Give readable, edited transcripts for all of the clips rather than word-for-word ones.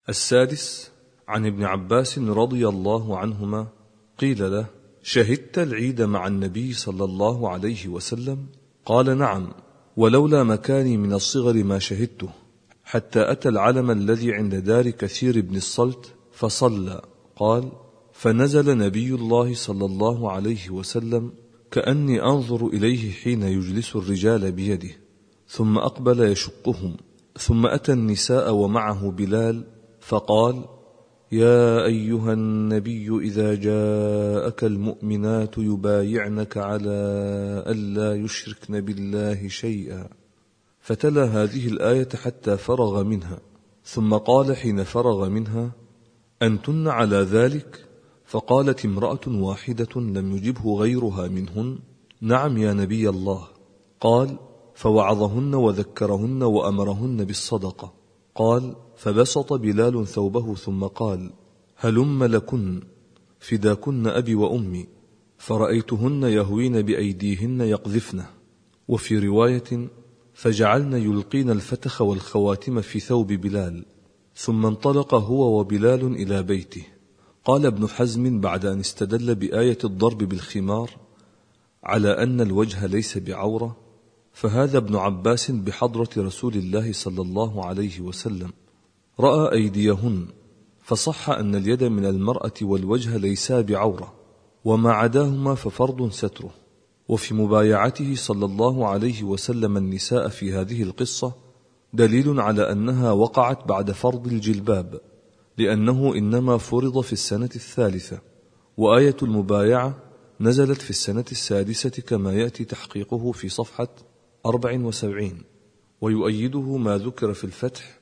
السادس، عن ابن عباس رضي الله عنهما قيل له: شهدت العيد مع النبي صلى الله عليه وسلم؟ قال: نعم، ولولا مكاني من الصغر ما شهدته، حتى أتى العلم الذي عند دار كثير بن الصلت فصلى. قال: فنزل نبي الله صلى الله عليه وسلم كأني أنظر إليه حين يجلس الرجال بيده، ثم أقبل يشقهم، ثم أتى النساء ومعه بلال فقال: يا أيها النبي إذا جاءك المؤمنات يبايعنك على ألا يشركن بالله شيئا، فتلا هذه الآية حتى فرغ منها، ثم قال حين فرغ منها: أنتن على ذلك؟ فقالت امرأة واحدة لم يجبه غيرها منهن: نعم يا نبي الله. قال: فوعظهن وذكرهن وأمرهن بالصدقة. قال: فبسط بلال ثوبه ثم قال: هلم لكن فداكن أبي وأمي، فرأيتهن يهوين بأيديهن يقذفنه. وفي رواية: فجعلن يلقين الفتخ والخواتم في ثوب بلال، ثم انطلق هو وبلال إلى بيته. قال ابن حزم بعد أن استدل بآية الضرب بالخمار على أن الوجه ليس بعورة: فهذا ابن عباس بحضرة رسول الله صلى الله عليه وسلم رأى أيديهن، فصح أن اليد من المرأة والوجه ليسا بعورة، وما عداهما ففرض ستره. وفي مبايعته صلى الله عليه وسلم النساء في هذه القصة دليل على أنها وقعت بعد فرض الجلباب، لأنه إنما فرض في السنة الثالثة، وآية المبايعة نزلت في السنة السادسة كما يأتي تحقيقه في صفحة 74. ويؤيده ما ذكر في الفتح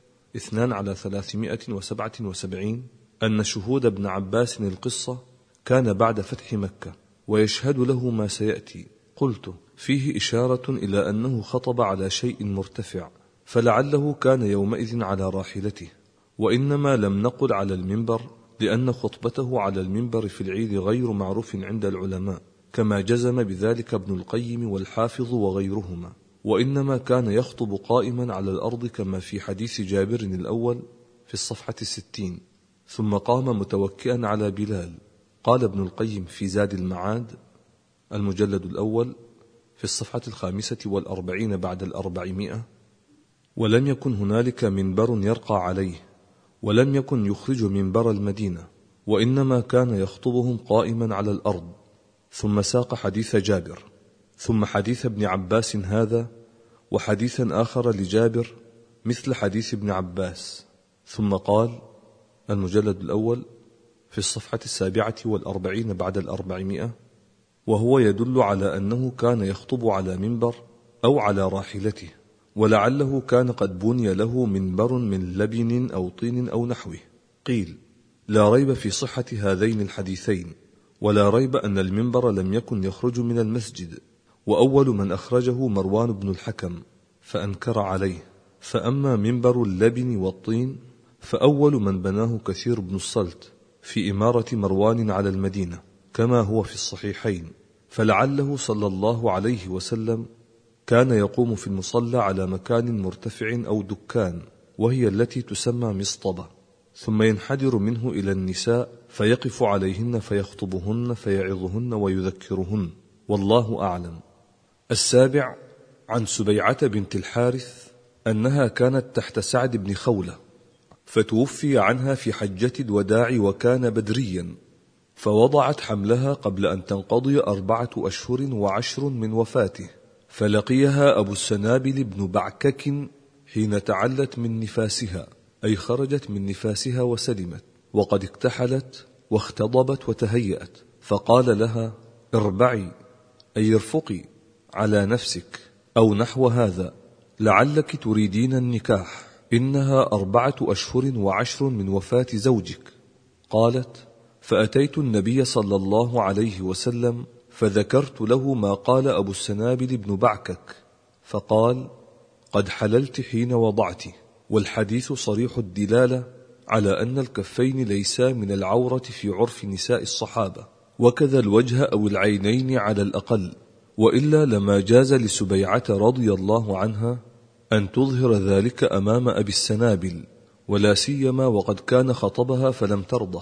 2/377 أن شهود ابن عباس القصة كان بعد فتح مكة، ويشهد له ما سيأتي. قلت: فيه إشارة إلى أنه خطب على شيء مرتفع، فلعله كان يومئذ على راحلته، وإنما لم نقل على المنبر لأن خطبته على المنبر في العيد غير معروف عند العلماء، كما جزم بذلك ابن القيم والحافظ وغيرهما، وإنما كان يخطب قائما على الأرض كما في حديث جابر الأول في الصفحة 60، ثم قام متوكئا على بلال. قال ابن القيم في زاد المعاد المجلد الأول في الصفحة 45 بعد 400: ولم يكن هنالك منبر يرقى عليه، ولم يكن يخرج منبر المدينة، وإنما كان يخطبهم قائما على الأرض. ثم ساق حديث جابر، ثم حديث ابن عباس هذا، وحديثا آخر لجابر مثل حديث ابن عباس، ثم قال المجلد الأول في الصفحة 47 بعد 400: وهو يدل على أنه كان يخطب على منبر أو على راحلته، ولعله كان قد بني له منبر من لبن أو طين أو نحوه. قيل: لا ريب في صحة هذين الحديثين، ولا ريب أن المنبر لم يكن يخرج من المسجد، وأول من أخرجه مروان بن الحكم فأنكر عليه. فأما منبر اللبن والطين فأول من بناه كثير بن الصلت في إمارة مروان على المدينة، كما هو في الصحيحين، فلعله صلى الله عليه وسلم كان يقوم في المصلى على مكان مرتفع أو دكان، وهي التي تسمى مصطبة، ثم ينحدر منه إلى النساء فيقف عليهن فيخطبهن فيعظهن ويذكرهن، والله أعلم. السابع، عن سبيعة بنت الحارث أنها كانت تحت سعد بن خولة، فتوفي عنها في حجة الوداع وكان بدريا، فوضعت حملها قبل أن تنقضي 4 أشهر و10 من وفاته، فلقيها أبو السنابل بن بعكك حين تعلت من نفاسها، أي خرجت من نفاسها وسلمت، وقد اكتحلت واختضبت وتهيأت، فقال لها: اربعي، أي ارفقي على نفسك، أو نحو هذا، لعلك تريدين النكاح، إنها 4 أشهر و10 من وفاة زوجك. قالت: فأتيت النبي صلى الله عليه وسلم فذكرت له ما قال أبو السنابل بن بعكك، فقال: قد حللت حين وضعت. والحديث صريح الدلالة على أن الكفين ليسا من العورة في عرف نساء الصحابة، وكذا الوجه أو العينين على الأقل، وإلا لما جاز لسبيعة رضي الله عنها أن تظهر ذلك أمام أبي السنابل، ولا سيما وقد كان خطبها فلم ترضه.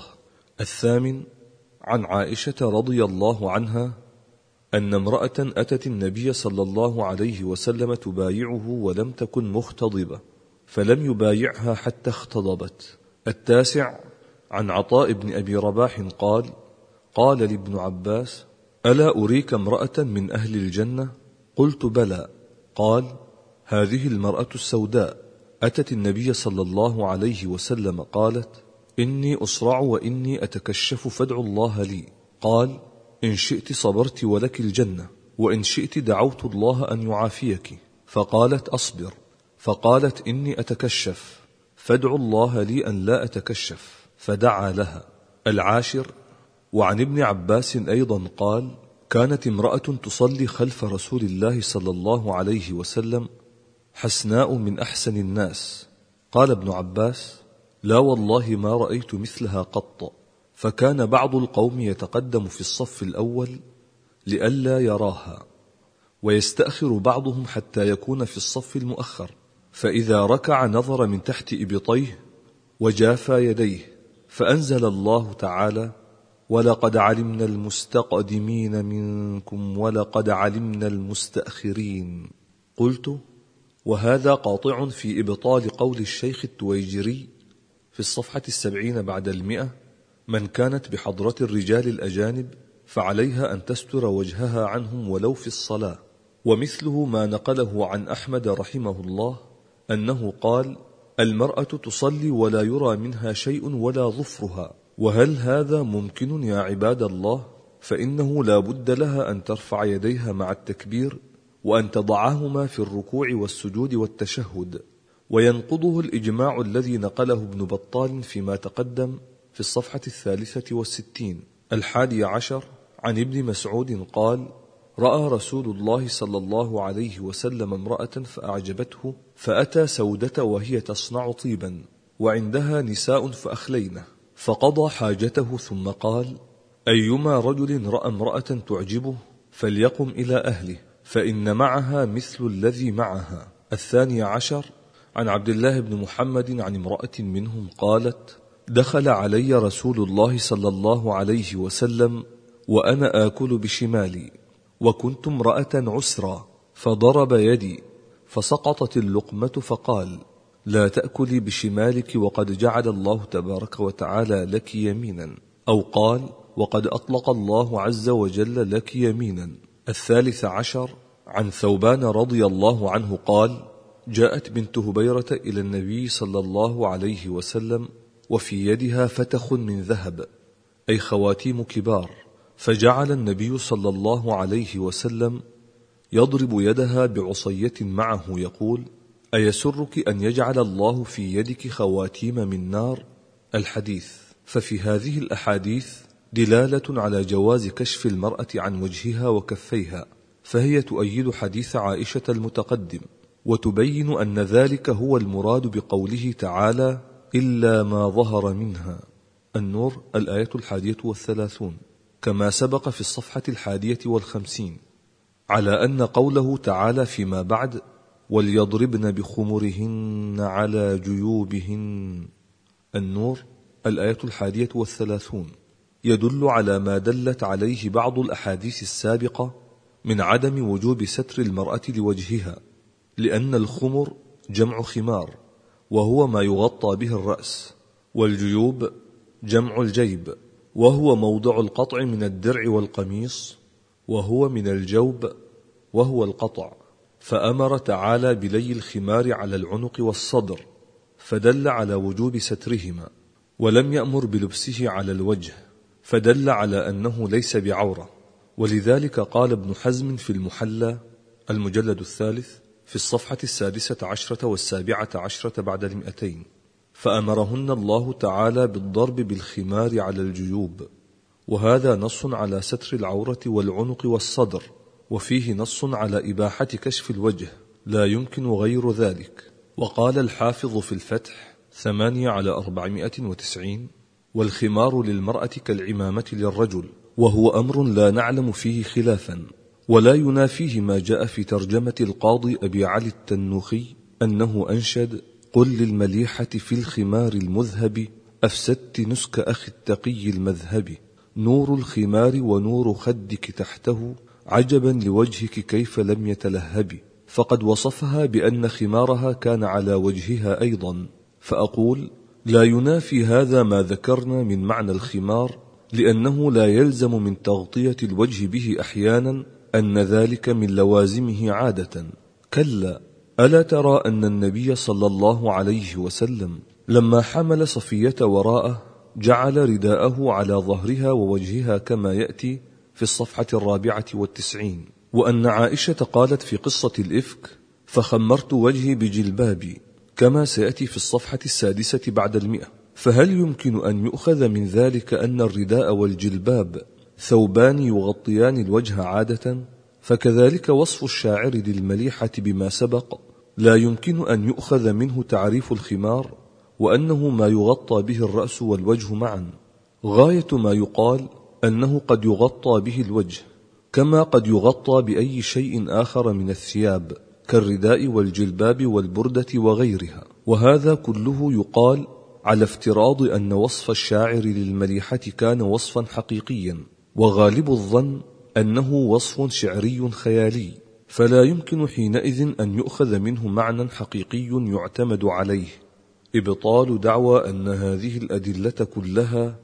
8 عن عائشة رضي الله عنها أن امرأة أتت النبي صلى الله عليه وسلم تبايعه ولم تكن مختضبة، فلم يبايعها حتى اختضبت. 9 عن عطاء بن أبي رباح قال: قال لابن عباس: ألا أريك امرأة من أهل الجنة؟ قلت: بلى. قال: هذه المرأة السوداء أتت النبي صلى الله عليه وسلم قالت: إني أصرع وإني أتكشف فادعوا الله لي. قال: إن شئت صبرت ولك الجنة، وإن شئت دعوت الله أن يعافيك. فقالت: أصبر. فقالت: إني أتكشف، فادعوا الله لي أن لا أتكشف. فدعا لها. 10 وعن ابن عباس أيضا قال: كانت امرأة تصلي خلف رسول الله صلى الله عليه وسلم حسناء من أحسن الناس. قال ابن عباس: لا والله ما رأيت مثلها قط. فكان بعض القوم يتقدم في الصف الأول لئلا يراها، ويستأخر بعضهم حتى يكون في الصف المؤخر، فإذا ركع نظر من تحت إبطيه وجافى يديه، فأنزل الله تعالى: ولقد علمنا المستقدمين منكم ولقد علمنا المستأخرين. قلت: وهذا قاطع في إبطال قول الشيخ التويجري في الصفحة 70 بعد 100: من كانت بحضرة الرجال الأجانب فعليها أن تستر وجهها عنهم ولو في الصلاة. ومثله ما نقله عن أحمد رحمه الله أنه قال: المرأة تصلي ولا يرى منها شيء ولا ظفرها. وهل هذا ممكن يا عباد الله؟ فإنه لا بد لها أن ترفع يديها مع التكبير، وأن تضعهما في الركوع والسجود والتشهد. وينقضه الإجماع الذي نقله ابن بطال فيما تقدم في الصفحة 63. 11 عن ابن مسعود قال: رأى رسول الله صلى الله عليه وسلم امرأة فأعجبته، فأتى سودة وهي تصنع طيبا وعندها نساء فأخلينه، فقضى حاجته ثم قال: أيما رجل رأى امرأة تعجبه فليقم إلى أهله، فإن معها مثل الذي معها. 12 عن عبد الله بن محمد عن امرأة منهم قالت: دخل علي رسول الله صلى الله عليه وسلم وأنا آكل بشمالي، وكنت امرأة عسرا، فضرب يدي فسقطت اللقمة، فقال: لا تأكلي بشمالك وقد جعل الله تبارك وتعالى لك يمينا، أو قال: وقد أطلق الله عز وجل لك يمينا. 13 عن ثوبان رضي الله عنه قال: جاءت بنت هبيرة إلى النبي صلى الله عليه وسلم وفي يدها فتخ من ذهب، أي خواتيم كبار، فجعل النبي صلى الله عليه وسلم يضرب يدها بعصية معه يقول: أيسرك أن يجعل الله في يدك خواتيم من نار؟ الحديث. ففي هذه الأحاديث دلالة على جواز كشف المرأة عن وجهها وكفيها، فهي تؤيد حديث عائشة المتقدم، وتبين أن ذلك هو المراد بقوله تعالى: إلا ما ظهر منها. النور الآية 31، كما سبق في الصفحة 51، على أن قوله تعالى فيما بعد: وليضربن بخمرهن على جيوبهن، النور الآية 31، يدل على ما دلت عليه بعض الأحاديث السابقة من عدم وجوب ستر المرأة لوجهها، لأن الخمر جمع خمار، وهو ما يغطى به الرأس، والجيوب جمع الجيب، وهو موضع القطع من الدرع والقميص، وهو من الجوب وهو القطع. فأمر تعالى بلي الخمار على العنق والصدر، فدل على وجوب سترهما، ولم يأمر بلبسه على الوجه، فدل على أنه ليس بعورة. ولذلك قال ابن حزم في المحلى المجلد 3 في الصفحة 16 و17 بعد 200: فأمرهن الله تعالى بالضرب بالخمار على الجيوب، وهذا نص على ستر العورة والعنق والصدر، وفيه نص على إباحة كشف الوجه، لا يمكن غير ذلك. وقال الحافظ في الفتح 8/490: والخمار للمرأة كالعمامة للرجل، وهو أمر لا نعلم فيه خلافا، ولا ينافيه ما جاء في ترجمة القاضي أبي علي التنوخي أنه أنشد: قل للمليحة في الخمار المذهب أفسدت نسك أخي التقي المذهب. نور الخمار ونور خدك تحته عجبا لوجهك كيف لم يتلهب. فقد وصفها بأن خمارها كان على وجهها أيضا، فأقول لا ينافي هذا ما ذكرنا من معنى الخمار، لأنه لا يلزم من تغطية الوجه به أحيانا أن ذلك من لوازمه عادة. كلا، ألا ترى أن النبي صلى الله عليه وسلم لما حمل صفية وراءه جعل رداءه على ظهرها ووجهها كما يأتي في الصفحة 94، وأن عائشة قالت في قصة الإفك فخمرت وجهي بجلبابي كما سيأتي في الصفحة 6 بعد 100. فهل يمكن أن يؤخذ من ذلك أن الرداء والجلباب ثوبان يغطيان الوجه عادة؟ فكذلك وصف الشاعر للمليحة بما سبق لا يمكن أن يؤخذ منه تعريف الخمار وأنه ما يغطى به الرأس والوجه معا. غاية ما يقال أنه قد يغطى به الوجه، كما قد يغطى بأي شيء آخر من الثياب كالرداء والجلباب والبردة وغيرها. وهذا كله يقال على افتراض أن وصف الشاعر للمليحة كان وصفا حقيقيا، وغالب الظن أنه وصف شعري خيالي، فلا يمكن حينئذ أن يؤخذ منه معنى حقيقي يعتمد عليه. إبطال دعوى أن هذه الأدلة كلها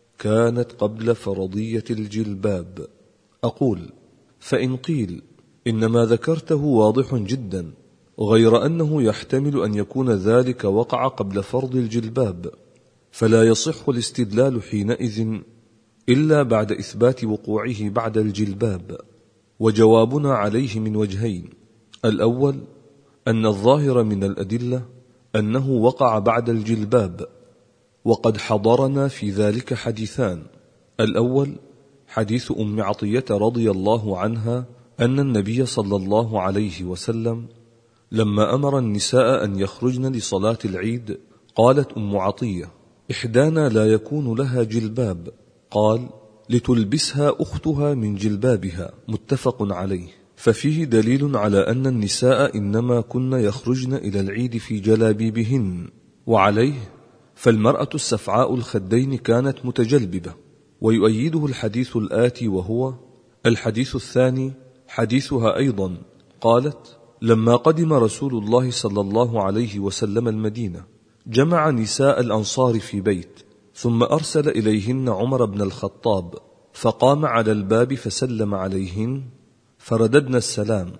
كانت قبل فرضية الجلباب. أقول فإن قيل إن ما ذكرته واضح جدا، غير أنه يحتمل أن يكون ذلك وقع قبل فرض الجلباب، فلا يصح الاستدلال حينئذ إلا بعد إثبات وقوعه بعد الجلباب. وجوابنا عليه من وجهين: الأول أن الظاهر من الأدلة أنه وقع بعد الجلباب، وقد حضرنا في ذلك حديثان. الأول حديث أم عطية رضي الله عنها أن النبي صلى الله عليه وسلم لما أمر النساء أن يخرجن لصلاة العيد قالت أم عطية: إحدانا لا يكون لها جلباب، قال: لتلبسها أختها من جلبابها، متفق عليه. ففيه دليل على أن النساء إنما كن يخرجن إلى العيد في جلابيبهن، وعليه فالمرأة السفعاء الخدين كانت متجلببة. ويؤيده الحديث الآتي، وهو الحديث الثاني حديثها أيضا، قالت: لما قدم رسول الله صلى الله عليه وسلم المدينة جمع نساء الأنصار في بيت، ثم أرسل إليهن عمر بن الخطاب، فقام على الباب فسلم عليهن فرددن السلام،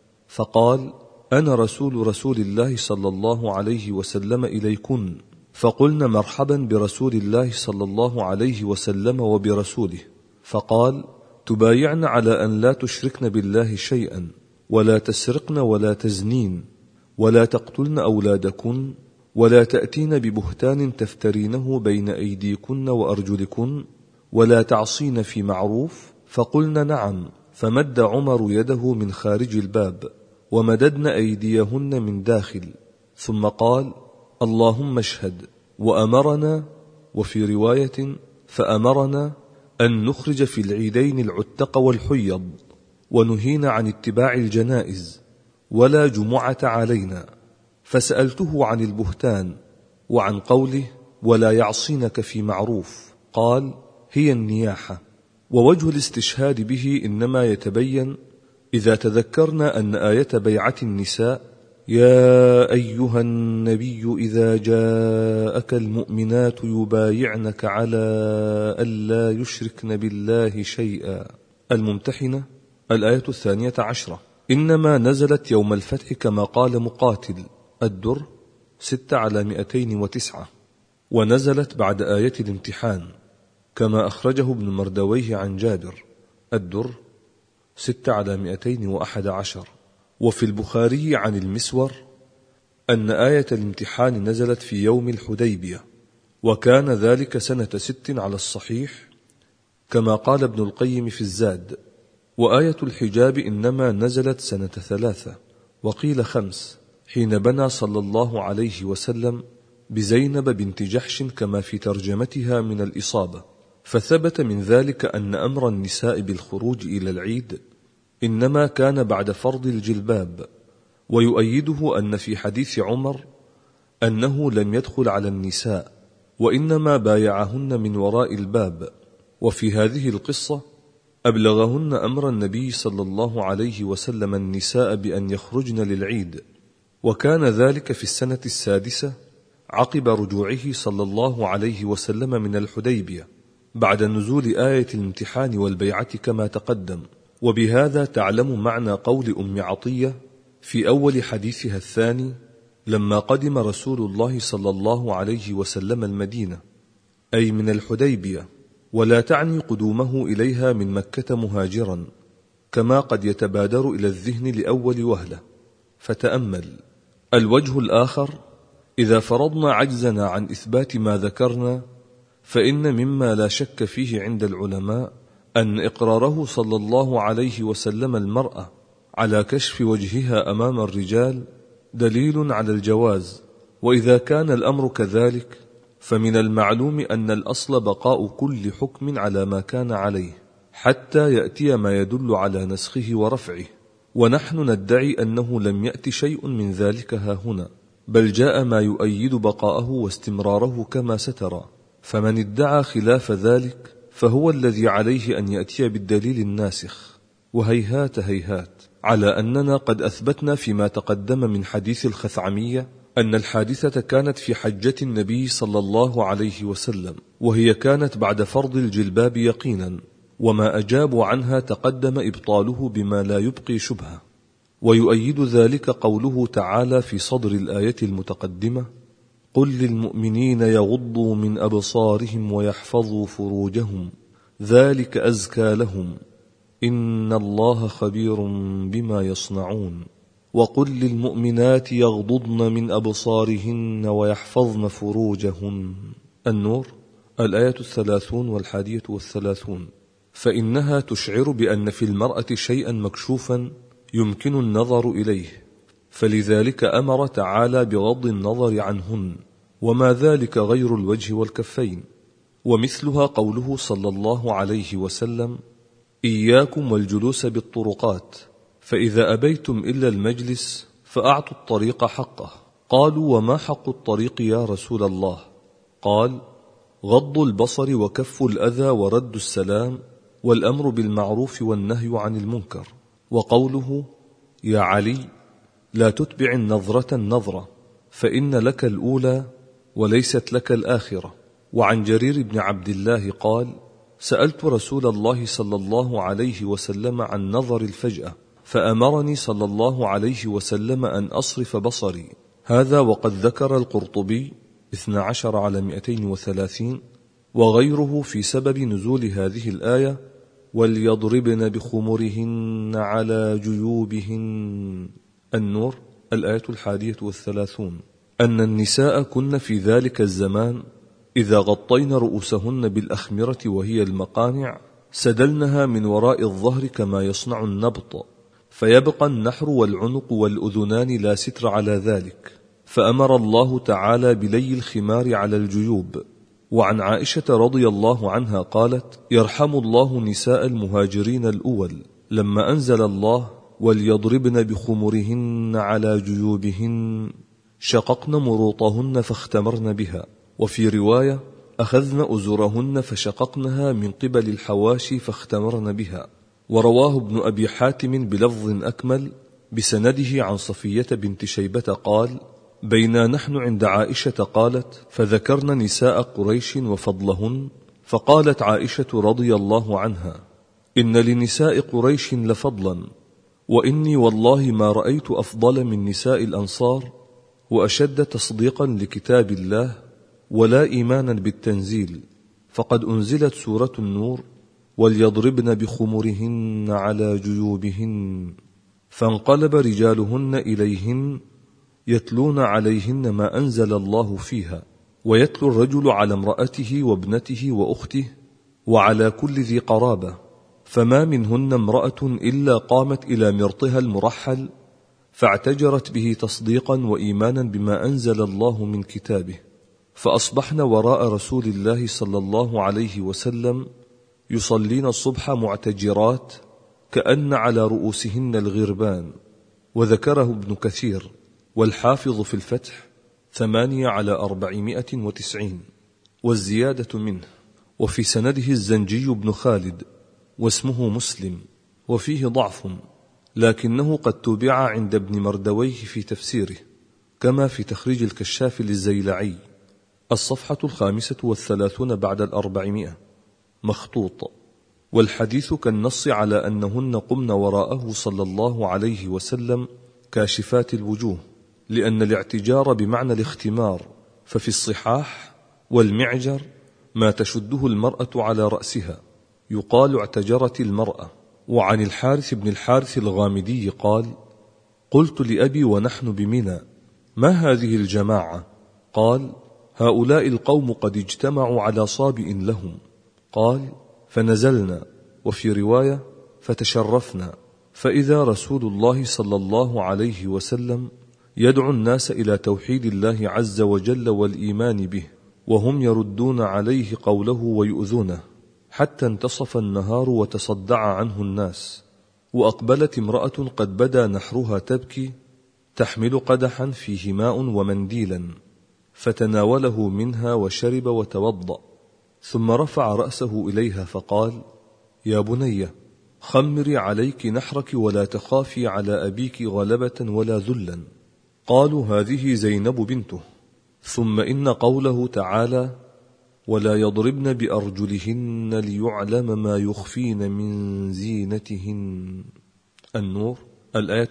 فقال: أنا رسول الله صلى الله عليه وسلم إليكن. فقلن: مرحبا برسول الله صلى الله عليه وسلم وبرسوله. فقال: تبايعن على أن لا تشركن بالله شيئا، ولا تسرقن ولا تزنين، ولا تقتلن أولادكن، ولا تأتين ببهتان تفترينه بين أيديكن وأرجلكن، ولا تعصين في معروف. فقلن: نعم. فمد عمر يده من خارج الباب، ومددن أيديهن من داخل، ثم قال: اللهم اشهد. وأمرنا، وفي رواية: فأمرنا أن نخرج في العيدين العتق والحيض، ونهينا عن اتباع الجنائز، ولا جمعة علينا. فسألته عن البهتان وعن قوله: ولا يعصينك في معروف، قال: هي النياحة. ووجه الاستشهاد به إنما يتبين إذا تذكرنا أن آية بيعة النساء: يا أيها النبي إذا جاءك المؤمنات يبايعنك على ألا يشركن بالله شيئا، الممتحنة، الآية 12، إنما نزلت يوم الفتح كما قال مقاتل، الدر 6/209، ونزلت بعد آية الامتحان كما أخرجه ابن مردويه عن جابر، الدر 6/211. وفي البخاري عن المسور أن آية الامتحان نزلت في يوم الحديبية، وكان ذلك سنة 6 على الصحيح كما قال ابن القيم في الزاد. وآية الحجاب إنما نزلت سنة 3، وقيل 5، حين بنى صلى الله عليه وسلم بزينب بنت جحش كما في ترجمتها من الإصابة. فثبت من ذلك أن أمر النساء بالخروج إلى العيد إنما كان بعد فرض الجلباب. ويؤيده أن في حديث عمر أنه لم يدخل على النساء، وإنما بايعهن من وراء الباب. وفي هذه القصة أبلغهن أمر النبي صلى الله عليه وسلم النساء بأن يخرجن للعيد، وكان ذلك في السنة 6 عقب رجوعه صلى الله عليه وسلم من الحديبية بعد نزول آية الامتحان والبيعة كما تقدم. وبهذا تعلم معنى قول أم عطية في أول حديثها الثاني لما قدم رسول الله صلى الله عليه وسلم المدينة، أي من الحديبية، ولا تعني قدومه إليها من مكة مهاجرا كما قد يتبادر إلى الذهن لأول وهلة. فتأمل. الوجه الآخر: إذا فرضنا عجزنا عن إثبات ما ذكرنا، فإن مما لا شك فيه عند العلماء أن إقراره صلى الله عليه وسلم المرأة على كشف وجهها أمام الرجال دليل على الجواز. وإذا كان الأمر كذلك فمن المعلوم أن الأصل بقاء كل حكم على ما كان عليه حتى يأتي ما يدل على نسخه ورفعه، ونحن ندعي أنه لم يأت شيء من ذلك هاهنا، بل جاء ما يؤيد بقاءه واستمراره كما سترى. فمن ادعى خلاف ذلك فهو الذي عليه أن يأتي بالدليل الناسخ. وهيهات هيهات على أننا قد أثبتنا فيما تقدم من حديث الخثعمية أن الحادثة كانت في حجة النبي صلى الله عليه وسلم، وهي كانت بعد فرض الجلباب يقينا، وما أجابوا عنها تقدم إبطاله بما لا يبقي شبهة. ويؤيد ذلك قوله تعالى في صدر الآية المتقدمة: قل للمؤمنين يغضوا من أبصارهم ويحفظوا فروجهم ذلك أزكى لهم إن الله خبير بما يصنعون. وقل للمؤمنات يغضضن من أبصارهن ويحفظن فروجهن. النور، الآية 30 و31. فإنها تشعر بأن في المرأة شيئا مكشوفا يمكن النظر إليه، فلذلك أمر تعالى بغض النظر عنهن، وما ذلك غير الوجه والكفين. ومثلها قوله صلى الله عليه وسلم: إياكم والجلوس بالطرقات، فإذا أبيتم إلا المجلس فأعطوا الطريق حقه. قالوا: وما حق الطريق يا رسول الله؟ قال: غض البصر وكف الأذى ورد السلام والأمر بالمعروف والنهي عن المنكر. وقوله: يا علي لا تتبع النظرة النظرة فإن لك الأولى وليست لك الآخرة. وعن جرير بن عبد الله قال: سألت رسول الله صلى الله عليه وسلم عن نظر الفجأة، فأمرني صلى الله عليه وسلم أن أصرف بصري. هذا وقد ذكر القرطبي 12 على 230 وغيره في سبب نزول هذه الآية: وليضربن بخمرهن على جيوبهن. النور، الآية 31. أن النساء كن في ذلك الزمان إذا غطين رؤوسهن بالأخمرة وهي المقانع سدلنها من وراء الظهر كما يصنع النبط، فيبقى النحر والعنق والأذنان لا ستر على ذلك، فأمر الله تعالى بلي الخمار على الجيوب. وعن عائشة رضي الله عنها قالت: يرحم الله نساء المهاجرين الأول لما أنزل الله وليضربن بخمرهن على جيوبهن شققن مروطهن فاختمرن بها. وفي رواية: أخذن أزرهن فشققنها من قبل الحواشي فاختمرن بها. ورواه ابن أبي حاتم بلفظ أكمل بسنده عن صفية بنت شيبة قال: بينا نحن عند عائشة قالت: فذكرن نساء قريش وفضلهن، فقالت عائشة رضي الله عنها: إن لنساء قريش لفضلا، وإني والله ما رأيت أفضل من نساء الأنصار وأشد تصديقا لكتاب الله ولا إيمانا بالتنزيل، فقد أنزلت سورة النور: وليضربن بخمرهن على جيوبهن. فانقلب رجالهن إليهن يتلون عليهن ما أنزل الله فيها، ويتلو الرجل على امرأته وابنته وأخته وعلى كل ذي قرابة، فما منهن امرأة إلا قامت إلى مرطها المرحل فاعتجرت به تصديقا وإيمانا بما أنزل الله من كتابه، فأصبحن وراء رسول الله صلى الله عليه وسلم يصلين الصبح معتجرات كأن على رؤوسهن الغربان. وذكره ابن كثير والحافظ في الفتح 8/490، والزيادة منه. وفي سنده الزنجي بن خالد واسمه مسلم، وفيه ضعف، لكنه قد تبع عند ابن مردويه في تفسيره، كما في تخريج الكشاف للزيلعي، الصفحة 35 بعد 400، مخطوط. والحديث كالنص على أنهن قمن وراءه صلى الله عليه وسلم كاشفات الوجوه، لأن الاعتجار بمعنى الاختمار، ففي الصحاح: والمعجر ما تشده المرأة على رأسها، يقال اعتجرت المرأة. وعن الحارث بن الحارث الغامدي قال: قلت لأبي ونحن بمنى: ما هذه الجماعة؟ قال: هؤلاء القوم قد اجتمعوا على صابئ لهم. قال: فنزلنا، وفي رواية: فتشرفنا، فإذا رسول الله صلى الله عليه وسلم يدعو الناس إلى توحيد الله عز وجل والإيمان به، وهم يردون عليه قوله ويؤذونه، حتى انتصف النهار وتصدع عنه الناس. وأقبلت امرأة قد بدا نحرها تبكي، تحمل قدحا فيه ماء ومنديلا، فتناوله منها وشرب وتوضأ، ثم رفع رأسه إليها فقال: يا بني، خمري عليك نحرك ولا تخافي على أبيك غلبة ولا ذلا. قالوا: هذه زينب بنته. ثم إن قوله تعالى: ولا يضربن بأرجلهن ليعلم ما يخفين من زينتهن، النور، الآية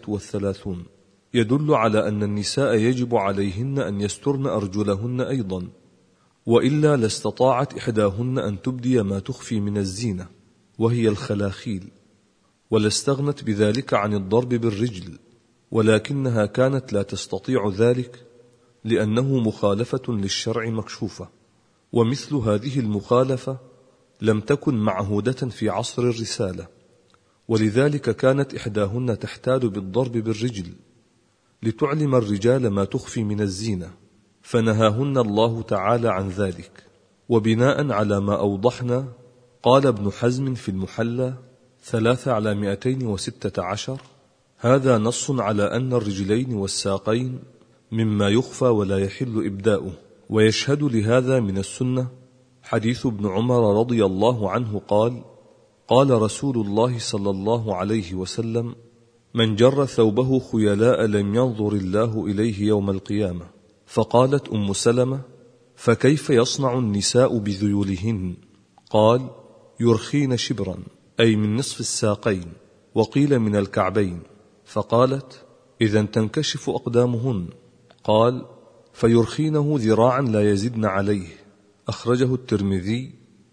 31، يدل على أن النساء يجب عليهن أن يسترن أرجلهن أيضا، وإلا لاستطاعت إحداهن أن تبدي ما تخفي من الزينة، وهي الخلاخيل، ولاستغنت بذلك عن الضرب بالرجل، ولكنها كانت لا تستطيع ذلك لأنه مخالفة للشرع مكشوفة. ومثل هذه المخالفة لم تكن معهودة في عصر الرسالة، ولذلك كانت إحداهن تحتال بالضرب بالرجل لتعلم الرجال ما تخفي من الزينة، فنهاهن الله تعالى عن ذلك. وبناء على ما أوضحنا، قال ابن حزم في المحلى 3/216: هذا نص على أن الرجلين والساقين مما يخفى ولا يحل إبداؤه. ويشهد لهذا من السنة حديث ابن عمر رضي الله عنه قال: قال رسول الله صلى الله عليه وسلم: من جر ثوبه خيلاء لم ينظر الله إليه يوم القيامة. فقالت أم سلمة: فكيف يصنع النساء بذيولهن؟ قال: يرخين شبرا، أي من نصف الساقين، وقيل من الكعبين. فقالت: إذن تنكشف أقدامهن. قال: فيرخينه ذراعا لا يزدن عليه. أخرجه الترمذي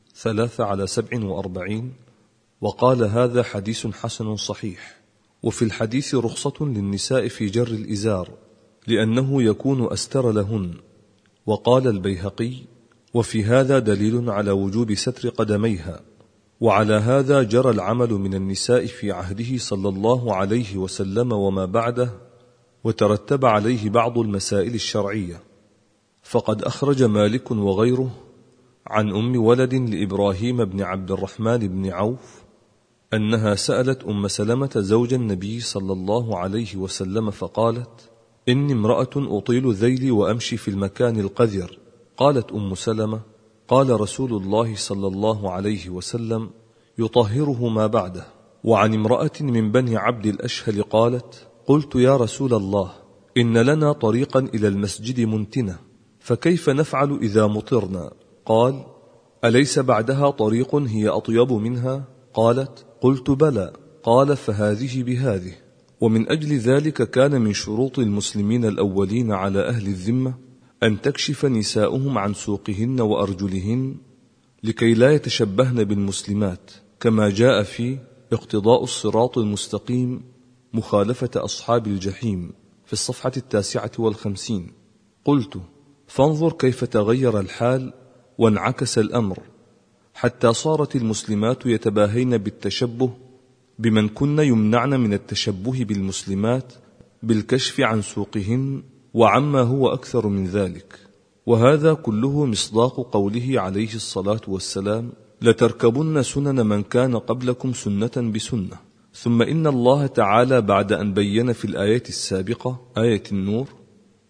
3/47، وقال: هذا حديث حسن صحيح. وفي الحديث رخصة للنساء في جر الإزار، لأنه يكون أستر لهن. وقال البيهقي: وفي هذا دليل على وجوب ستر قدميها. وعلى هذا جرى العمل من النساء في عهده صلى الله عليه وسلم وما بعده، وترتب عليه بعض المسائل الشرعية. فقد أخرج مالك وغيره عن أم ولد لإبراهيم بن عبد الرحمن بن عوف أنها سألت أم سلمة زوج النبي صلى الله عليه وسلم فقالت: إني امرأة أطيل ذيلي وأمشي في المكان القذر. قالت أم سلمة: قال رسول الله صلى الله عليه وسلم: يطهره ما بعده. وعن امرأة من بني عبد الأشهل قالت: قلت يا رسول الله، إن لنا طريقا إلى المسجد منتنة، فكيف نفعل إذا مطرنا؟ قال: أليس بعدها طريق هي أطيب منها؟ قالت: قلت بلى. قال: فهذه بهذه. ومن أجل ذلك كان من شروط المسلمين الأولين على أهل الذمة أن تكشف نساؤهم عن سوقهن وأرجلهن لكي لا يتشبهن بالمسلمات، كما جاء في اقتضاء الصراط المستقيم مخالفة أصحاب الجحيم في الصفحة 59. قلت: فانظر كيف تغير الحال وانعكس الأمر، حتى صارت المسلمات يتباهين بالتشبه بمن كن يمنعن من التشبه بالمسلمات بالكشف عن سوقهن وعما هو أكثر من ذلك. وهذا كله مصداق قوله عليه الصلاة والسلام: لتركبن سنن من كان قبلكم سنة بسنة. ثم إن الله تعالى بعد أن بين في الآية السابقة، آية النور،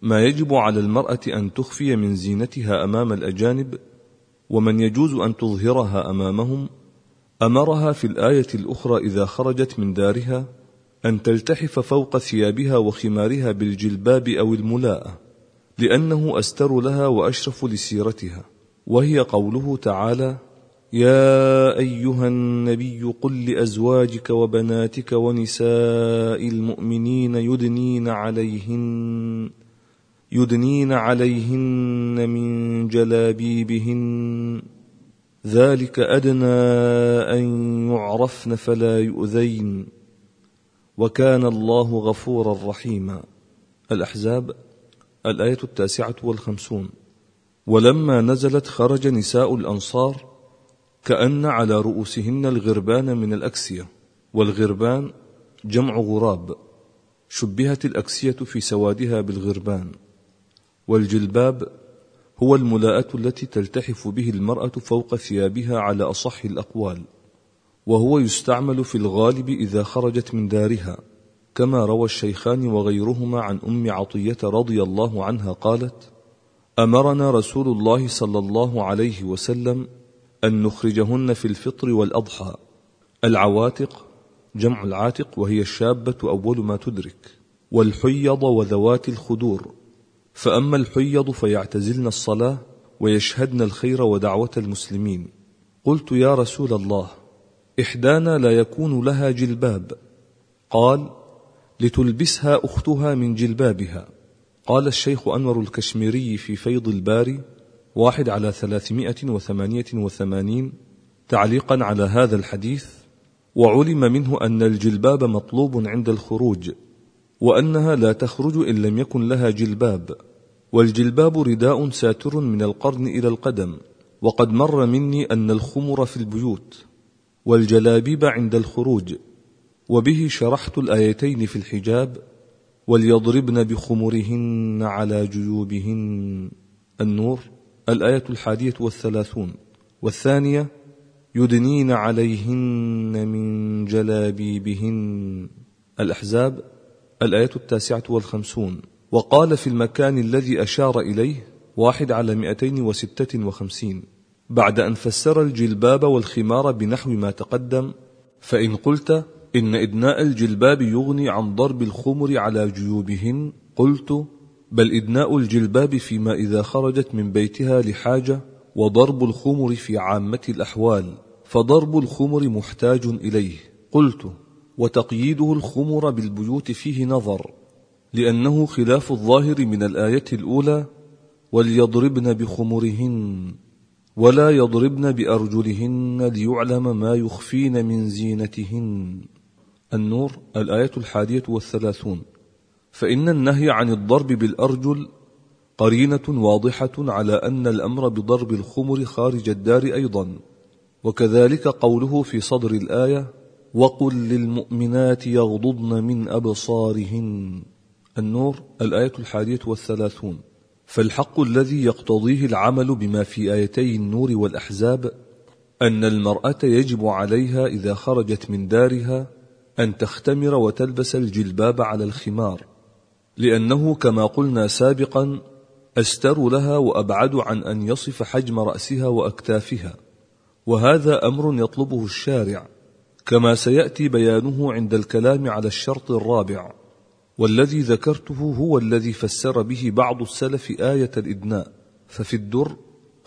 ما يجب على المرأة أن تخفي من زينتها أمام الأجانب ومن يجوز أن تظهرها أمامهم، أمرها في الآية الأخرى إذا خرجت من دارها أن تلتحف فوق ثيابها وخمارها بالجلباب أو الملاءة، لأنه أستر لها وأشرف لسيرتها، وهي قوله تعالى: يا أيها النبي قل لأزواجك وبناتك ونساء المؤمنين يدنين عليهن من جلابيبهن ذلك أدنى أن يعرفن فلا يؤذين وكان الله غفورا رحيما. الأحزاب الآية 59. ولما نزلت خرج نساء الأنصار كأن على رؤوسهن الغربان من الأكسية، والغربان جمع غراب، شبهت الأكسية في سوادها بالغربان. والجلباب هو الملاءة التي تلتحف به المرأة فوق ثيابها على أصح الأقوال، وهو يستعمل في الغالب إذا خرجت من دارها، كما روى الشيخان وغيرهما عن أم عطية رضي الله عنها قالت: أمرنا رسول الله صلى الله عليه وسلم أن نخرجهن في الفطر والأضحى. العواتق جمع العاتق، وهي الشابة أول ما تدرك، والحيض وذوات الخدور. فأما الحيض فيعتزلن الصلاة ويشهدن الخير ودعوة المسلمين. قلت: يا رسول الله، إحدانا لا يكون لها جلباب. قال: لتلبسها أختها من جلبابها. قال الشيخ أنور الكشميري في فيض الباري 1/388 تعليقا على هذا الحديث: وعلم منه أن الجلباب مطلوب عند الخروج، وأنها لا تخرج إن لم يكن لها جلباب. والجلباب رداء ساتر من القرن إلى القدم، وقد مر مني أن الخمر في البيوت والجلابيب عند الخروج، وبه شرحت الآيتين في الحجاب: وليضربن بخمرهن على جيوبهن. النور الآية 31. والثانية: يدنين عليهن من جلابيبهن. الأحزاب الآية 59. وقال في المكان الذي أشار إليه 1/256 بعد أن فسر الجلباب والخمار بنحو ما تقدم: فإن قلت إن إدناء الجلباب يغني عن ضرب الخمر على جيوبهن، قلت: بل إدناء الجلباب فيما إذا خرجت من بيتها لحاجة، وضرب الخمر في عامة الأحوال، فضرب الخمر محتاج إليه. قلت: وتقييده الخمر بالبيوت فيه نظر، لأنه خلاف الظاهر من الآية الأولى: وليضربن بخمرهن، ولا يضربن بأرجلهن ليعلم ما يخفين من زينتهن. النور الآية 31. فإن النهي عن الضرب بالأرجل قرينة واضحة على أن الأمر بضرب الخمر خارج الدار أيضا، وكذلك قوله في صدر الآية: وقل للمؤمنات يغضضن من أبصارهن. النور الآية 31. فالحق الذي يقتضيه العمل بما في آيتي النور والأحزاب أن المرأة يجب عليها إذا خرجت من دارها أن تختمر وتلبس الجلباب على الخمار، لأنه كما قلنا سابقا أستر لها وأبعد عن أن يصف حجم رأسها وأكتافها، وهذا أمر يطلبه الشارع، كما سيأتي بيانه عند الكلام على الشرط الرابع، والذي ذكرته هو الذي فسر به بعض السلف آية الإدناء. ففي الدر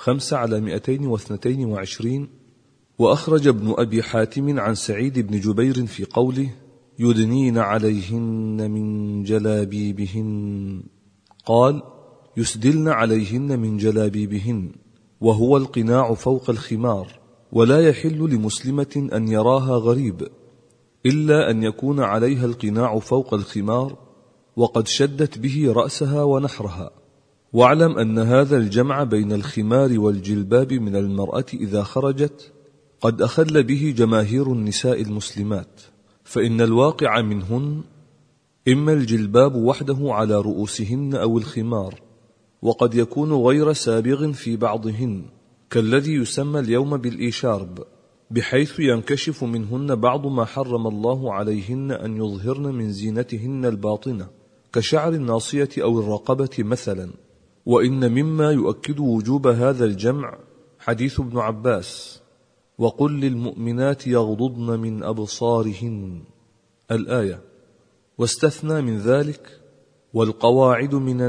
5/222. وأخرج ابن أبي حاتم عن سعيد بن جبير في قوله: يدنين عليهن من جلابيبهن، قال: يسدلن عليهن من جلابيبهن، وهو القناع فوق الخمار، ولا يحل لمسلمة أن يراها غريب إلا أن يكون عليها القناع فوق الخمار وقد شدت به رأسها ونحرها. واعلم أن هذا الجمع بين الخمار والجلباب من المرأة إذا خرجت قد أخل به جماهير النساء المسلمات، فإن الواقع منهن إما الجلباب وحده على رؤوسهن أو الخمار، وقد يكون غير سابغ في بعضهن، كالذي يسمى اليوم بالإيشارب، بحيث ينكشف منهن بعض ما حرم الله عليهن أن يظهرن من زينتهن الباطنة، كشعر الناصية أو الرقبة مثلا. وإن مما يؤكد وجوب هذا الجمع حديث ابن عباس: وقل للمؤمنات يغضضن من أبصارهن، الآية. واستثنى من ذلك: والقواعد من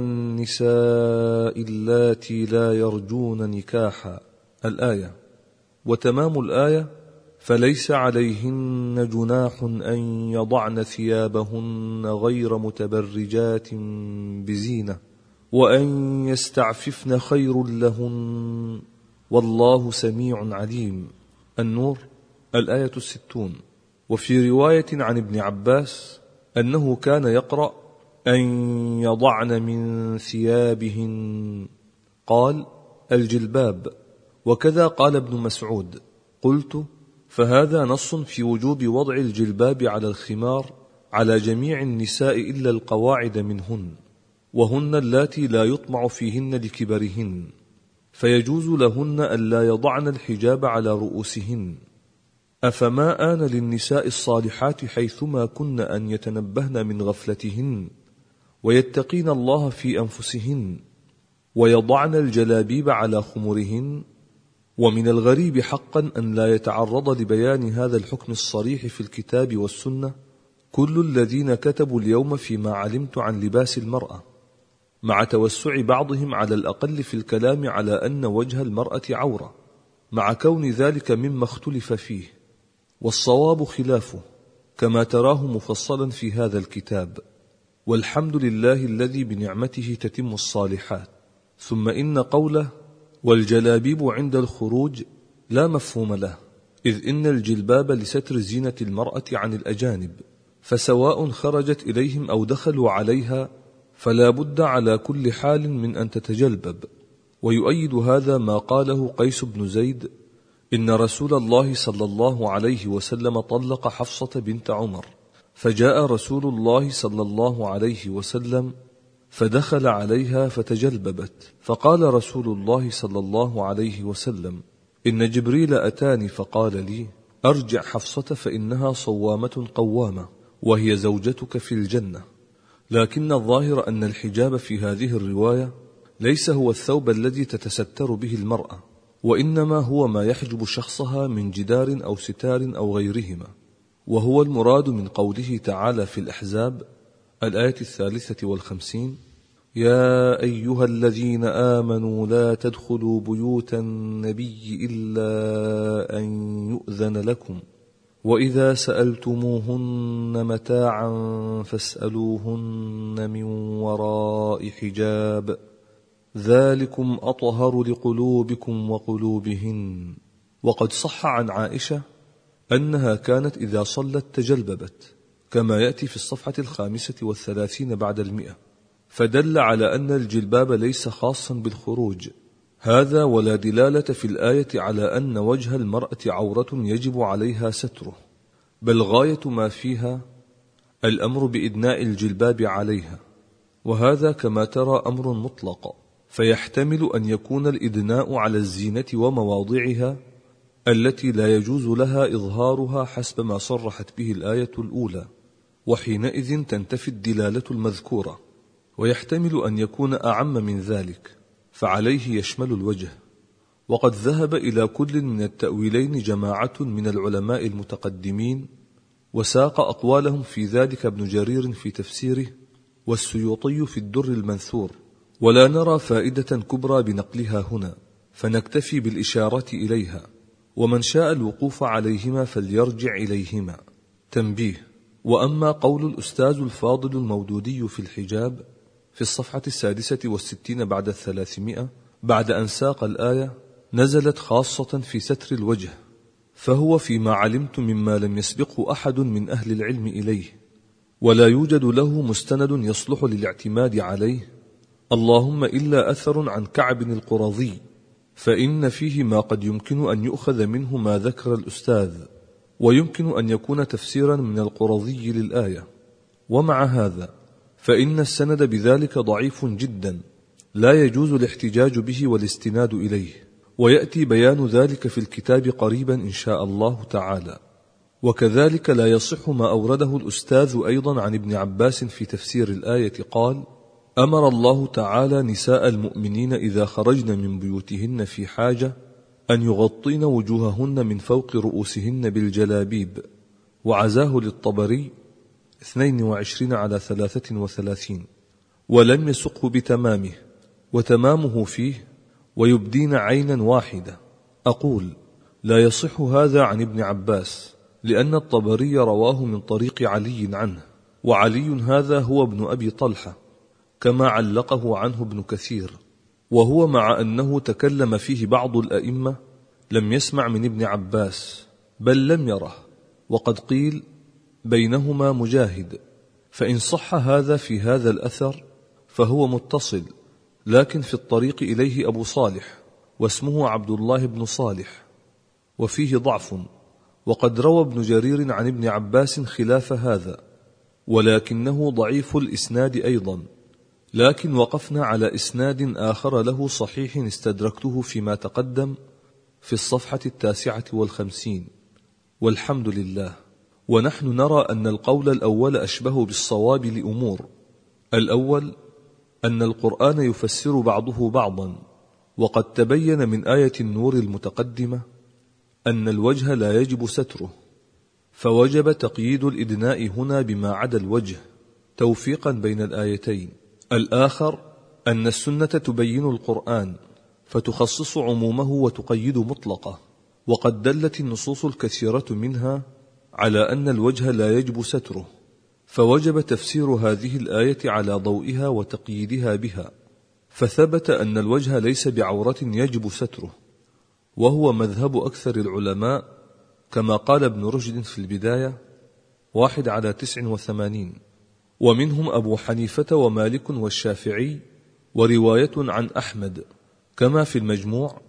النساء اللاتي لا يرجون نكاحا، الآية. وتمام الآية: فليس عليهن جناح أن يضعن ثيابهن غير متبرجات بزينة وأن يستعففن خير لهن والله سميع عليم، النور، الآية 60. وفي رواية عن ابن عباس أنه كان يقرأ: أن يضعن من ثيابهن، قال: الجلباب. وكذا قال ابن مسعود. قلت: فهذا نص في وجوب وضع الجلباب على الخمار على جميع النساء إلا القواعد منهن، وهن اللاتي لا يطمع فيهن لكبرهن، فيجوز لهن ألا يضعن الحجاب على رؤوسهن. أفما آن للنساء الصالحات حيثما كن أن يتنبهن من غفلتهن ويتقين الله في أنفسهن ويضعن الجلابيب على خمرهن؟ ومن الغريب حقا أن لا يتعرض لبيان هذا الحكم الصريح في الكتاب والسنة كل الذين كتبوا اليوم فيما علمت عن لباس المرأة، مع توسع بعضهم على الأقل في الكلام على أن وجه المرأة عورة، مع كون ذلك مما اختلف فيه، والصواب خلافه كما تراه مفصلا في هذا الكتاب. والحمد لله الذي بنعمته تتم الصالحات. ثم إن قوله: والجلابيب عند الخروج لا مفهوم له، إذ إن الجلباب لستر زينة المرأة عن الأجانب، فسواء خرجت إليهم أو دخلوا عليها فلا بد على كل حال من أن تتجلبب. ويؤيد هذا ما قاله قيس بن زيد: إن رسول الله صلى الله عليه وسلم طلق حفصة بنت عمر، فجاء رسول الله صلى الله عليه وسلم فدخل عليها فتجلببت، فقال رسول الله صلى الله عليه وسلم: إن جبريل أتاني فقال لي: أرجع حفصة فإنها صوامة قوامة وهي زوجتك في الجنة. لكن الظاهر أن الحجاب في هذه الرواية ليس هو الثوب الذي تتستر به المرأة، وإنما هو ما يحجب شخصها من جدار أو ستار أو غيرهما، وهو المراد من قوله تعالى في الأحزاب الآية 53: يا أيها الذين آمنوا لا تدخلوا بيوت النبي إلا أن يؤذن لكم وإذا سألتموهن متاعا فاسألوهن من وراء حجاب ذلكم أطهر لقلوبكم وقلوبهن. وقد صح عن عائشة أنها كانت إذا صلت تجلببت، كما يأتي في الصفحة 35 بعد 100، فدل على أن الجلباب ليس خاصا بالخروج هذا، ولا دلالة في الآية على أن وجه المرأة عورة يجب عليها ستره، بل غاية ما فيها الأمر بإدناء الجلباب عليها، وهذا كما ترى أمر مطلق، فيحتمل أن يكون الإدناء على الزينة ومواضعها التي لا يجوز لها إظهارها حسب ما صرحت به الآية الأولى، وحينئذ تنتفي الدلالة المذكورة، ويحتمل أن يكون أعم من ذلك، فعليه يشمل الوجه. وقد ذهب إلى كل من التأويلين جماعة من العلماء المتقدمين، وساق أقوالهم في ذلك ابن جرير في تفسيره والسيوطي في الدر المنثور، ولا نرى فائدة كبرى بنقلها هنا، فنكتفي بالإشارة إليها، ومن شاء الوقوف عليهما فليرجع إليهما. تنبيه: وأما قول الأستاذ الفاضل المودودي في الحجاب في الصفحة 66 بعد 300 بعد أن ساق الآية نزلت خاصة في ستر الوجه، فهو فيما علمت مما لم يسبقه أحد من أهل العلم إليه، ولا يوجد له مستند يصلح للاعتماد عليه، اللهم إلا أثر عن كعب القرظي، فإن فيه ما قد يمكن أن يؤخذ منه ما ذكر الأستاذ، ويمكن أن يكون تفسيرا من القرظي للآية. ومع هذا فإن السند بذلك ضعيف جدا، لا يجوز الاحتجاج به والاستناد إليه، ويأتي بيان ذلك في الكتاب قريبا إن شاء الله تعالى. وكذلك لا يصح ما أورده الأستاذ أيضا عن ابن عباس في تفسير الآية قال: أمر الله تعالى نساء المؤمنين إذا خرجن من بيوتهن في حاجة أن يغطين وجوههن من فوق رؤوسهن بالجلابيب، وعزاه للطبري 22/33، ولم يسقه بتمامه، وتمامه فيه: ويبدين عينا واحدة. أقول: لا يصح هذا عن ابن عباس، لأن الطبري رواه من طريق علي عنه، وعلي هذا هو ابن أبي طلحة، كما علقه عنه ابن كثير، وهو مع أنه تكلم فيه بعض الأئمة لم يسمع من ابن عباس، بل لم يره، وقد قيل بينهما مجاهد، فإن صح هذا في هذا الأثر فهو متصل، لكن في الطريق إليه أبو صالح واسمه عبد الله بن صالح، وفيه ضعف، وقد روى ابن جرير عن ابن عباس خلاف هذا، ولكنه ضعيف الإسناد أيضا، لكن وقفنا على إسناد آخر له صحيح استدركته فيما تقدم في الصفحة 59، والحمد لله. ونحن نرى أن القول الأول أشبه بالصواب لأمور: الأول أن القرآن يفسر بعضه بعضا، وقد تبين من آية النور المتقدمة أن الوجه لا يجب ستره، فوجب تقييد الإدناء هنا بما عدا الوجه توفيقا بين الآيتين. الآخر أن السنة تبين القرآن فتخصص عمومه وتقيد مطلقه، وقد دلت النصوص الكثيرة منها على أن الوجه لا يجب ستره، فوجب تفسير هذه الآية على ضوئها وتقييدها بها، فثبت أن الوجه ليس بعورة يجب ستره، وهو مذهب أكثر العلماء، كما قال ابن رشد في البداية 1/89، ومنهم أبو حنيفة ومالك والشافعي، ورواية عن أحمد كما في المجموع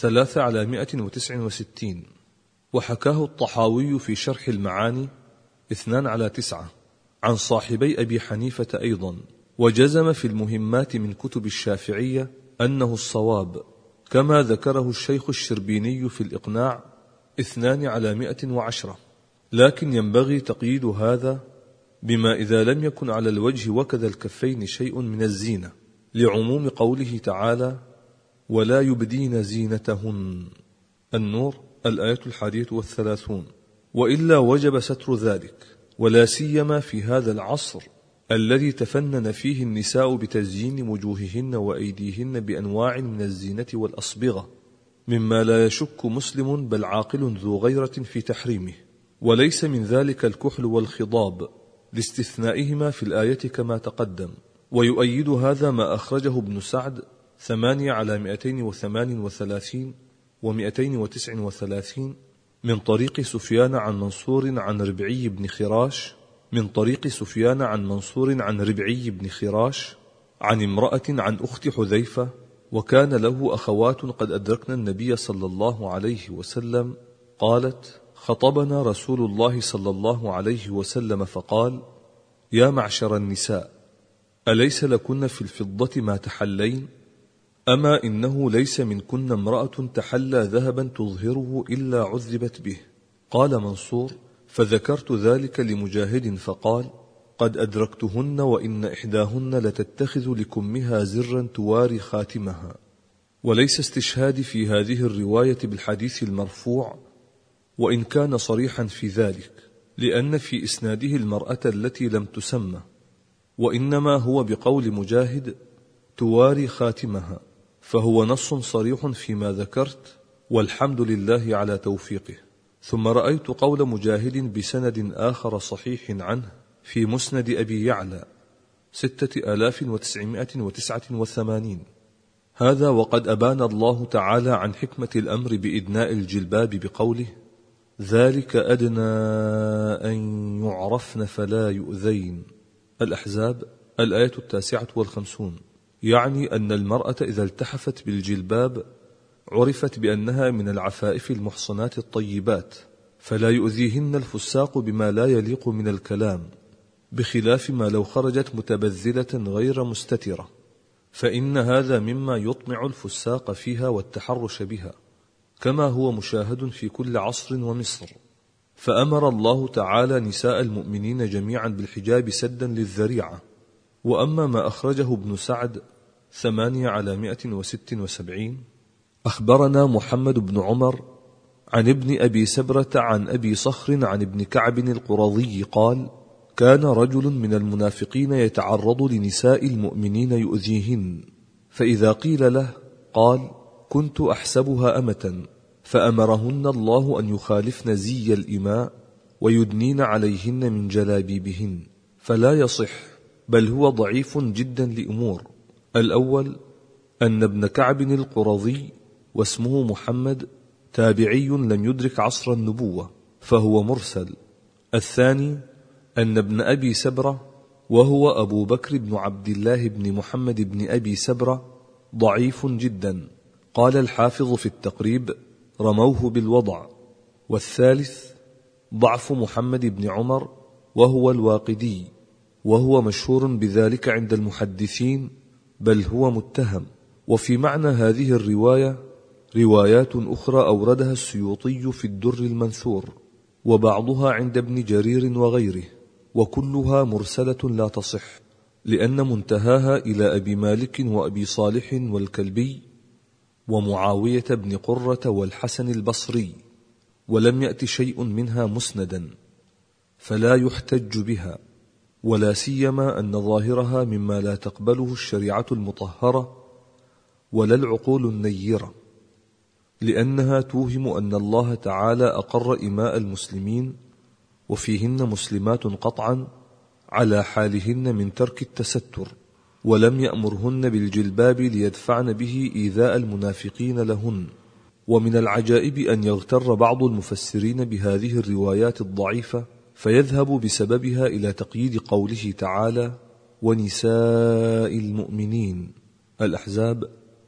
3/169، وحكاه الطحاوي في شرح المعاني 2/9 عن صاحبي أبي حنيفة أيضا، وجزم في المهمات من كتب الشافعية أنه الصواب، كما ذكره الشيخ الشربيني في الإقناع 2/110. لكن ينبغي تقييد هذا بما إذا لم يكن على الوجه وكذا الكفين شيء من الزينة، لعموم قوله تعالى: ولا يبدين زينتهن، النور الآية 31، وإلا وجب ستر ذلك، ولا سيما في هذا العصر الذي تفنن فيه النساء بتزيين وجوههن وأيديهن بأنواع من الزينة والأصبغة، مما لا يشك مسلم بل عاقل ذو غيرة في تحريمه، وليس من ذلك الكحل والخضاب لاستثنائهما في الآية كما تقدم. ويؤيد هذا ما أخرجه ابن سعد 8/238 و239 من طريق سفيان عن منصور عن ربعي بن خراش، من طريق سفيان عن منصور عن ربعي بن خراش عن امرأة عن أخت حذيفة، وكان له أخوات قد أدركنا النبي صلى الله عليه وسلم، قالت: خطبنا رسول الله صلى الله عليه وسلم فقال: يا معشر النساء، أليس لكن في الفضة ما تحلين؟ أما إنه ليس منكن امرأة تحلى ذهبا تظهره إلا عذبت به. قال منصور: فذكرت ذلك لمجاهد فقال: قد أدركتهن، وإن إحداهن لتتخذ لكمها زرا تواري خاتمها. وليس استشهاد في هذه الرواية بالحديث المرفوع، وإن كان صريحا في ذلك، لأن في إسناده المرأة التي لم تسمى، وإنما هو بقول مجاهد تواري خاتمها، فهو نص صريح فيما ذكرت، والحمد لله على توفيقه. ثم رأيت قول مجاهد بسند آخر صحيح عنه في مسند أبي يعلى 6989، هذا وقد أبان الله تعالى عن حكمة الأمر بإدناء الجلباب بقوله: ذلك أدنى أن يعرفن فلا يؤذين، الأحزاب الآية 59، يعني أن المرأة إذا التحفت بالجلباب عرفت بأنها من العفائف المحصنات الطيبات، فلا يؤذيهن الفساق بما لا يليق من الكلام، بخلاف ما لو خرجت متبذلة غير مستترة، فإن هذا مما يطمع الفساق فيها والتحرش بها، كما هو مشاهد في كل عصر ومصر. فأمر الله تعالى نساء المؤمنين جميعا بالحجاب سدا للذريعة. وأما ما أخرجه ابن سعد 8/176 أخبرنا محمد بن عمر عن ابن أبي سبرة عن أبي صخر عن ابن كعب القرظي قال: كان رجل من المنافقين يتعرض لنساء المؤمنين يؤذيهن، فإذا قيل له قال: كنت أحسبها أمة، فأمرهن الله أن يخالفن زي الإماء ويدنين عليهن من جلابيبهن، فلا يصح، بل هو ضعيف جدا لأمور: الأول أن ابن كعب القرظي واسمه محمد تابعي لم يدرك عصر النبوة فهو مرسل. الثاني أن ابن أبي سبرة وهو أبو بكر بن عبد الله بن محمد بن أبي سبرة ضعيف جدا، قال الحافظ في التقريب: رموه بالوضع. والثالث ضعف محمد بن عمر وهو الواقدي، وهو مشهور بذلك عند المحدثين، بل هو متهم. وفي معنى هذه الرواية روايات أخرى أوردها السيوطي في الدر المنثور، وبعضها عند ابن جرير وغيره، وكلها مرسلة لا تصح، لأن منتهاها إلى أبي مالك وأبي صالح والكلبي ومعاوية بن قرة والحسن البصري، ولم يأت شيء منها مسندا، فلا يحتج بها، ولا سيما أن ظاهرها مما لا تقبله الشريعة المطهرة ولا العقول النيرة، لأنها توهم أن الله تعالى أقر إماء المسلمين وفيهن مسلمات قطعا على حالهن من ترك التستر، ولم يأمرهن بالجلباب ليدفعن به إيذاء المنافقين لهن. ومن العجائب أن يغتر بعض المفسرين بهذه الروايات الضعيفة فيذهب بسببها إلى تقييد قوله تعالى: ونساء المؤمنين، الأحزاب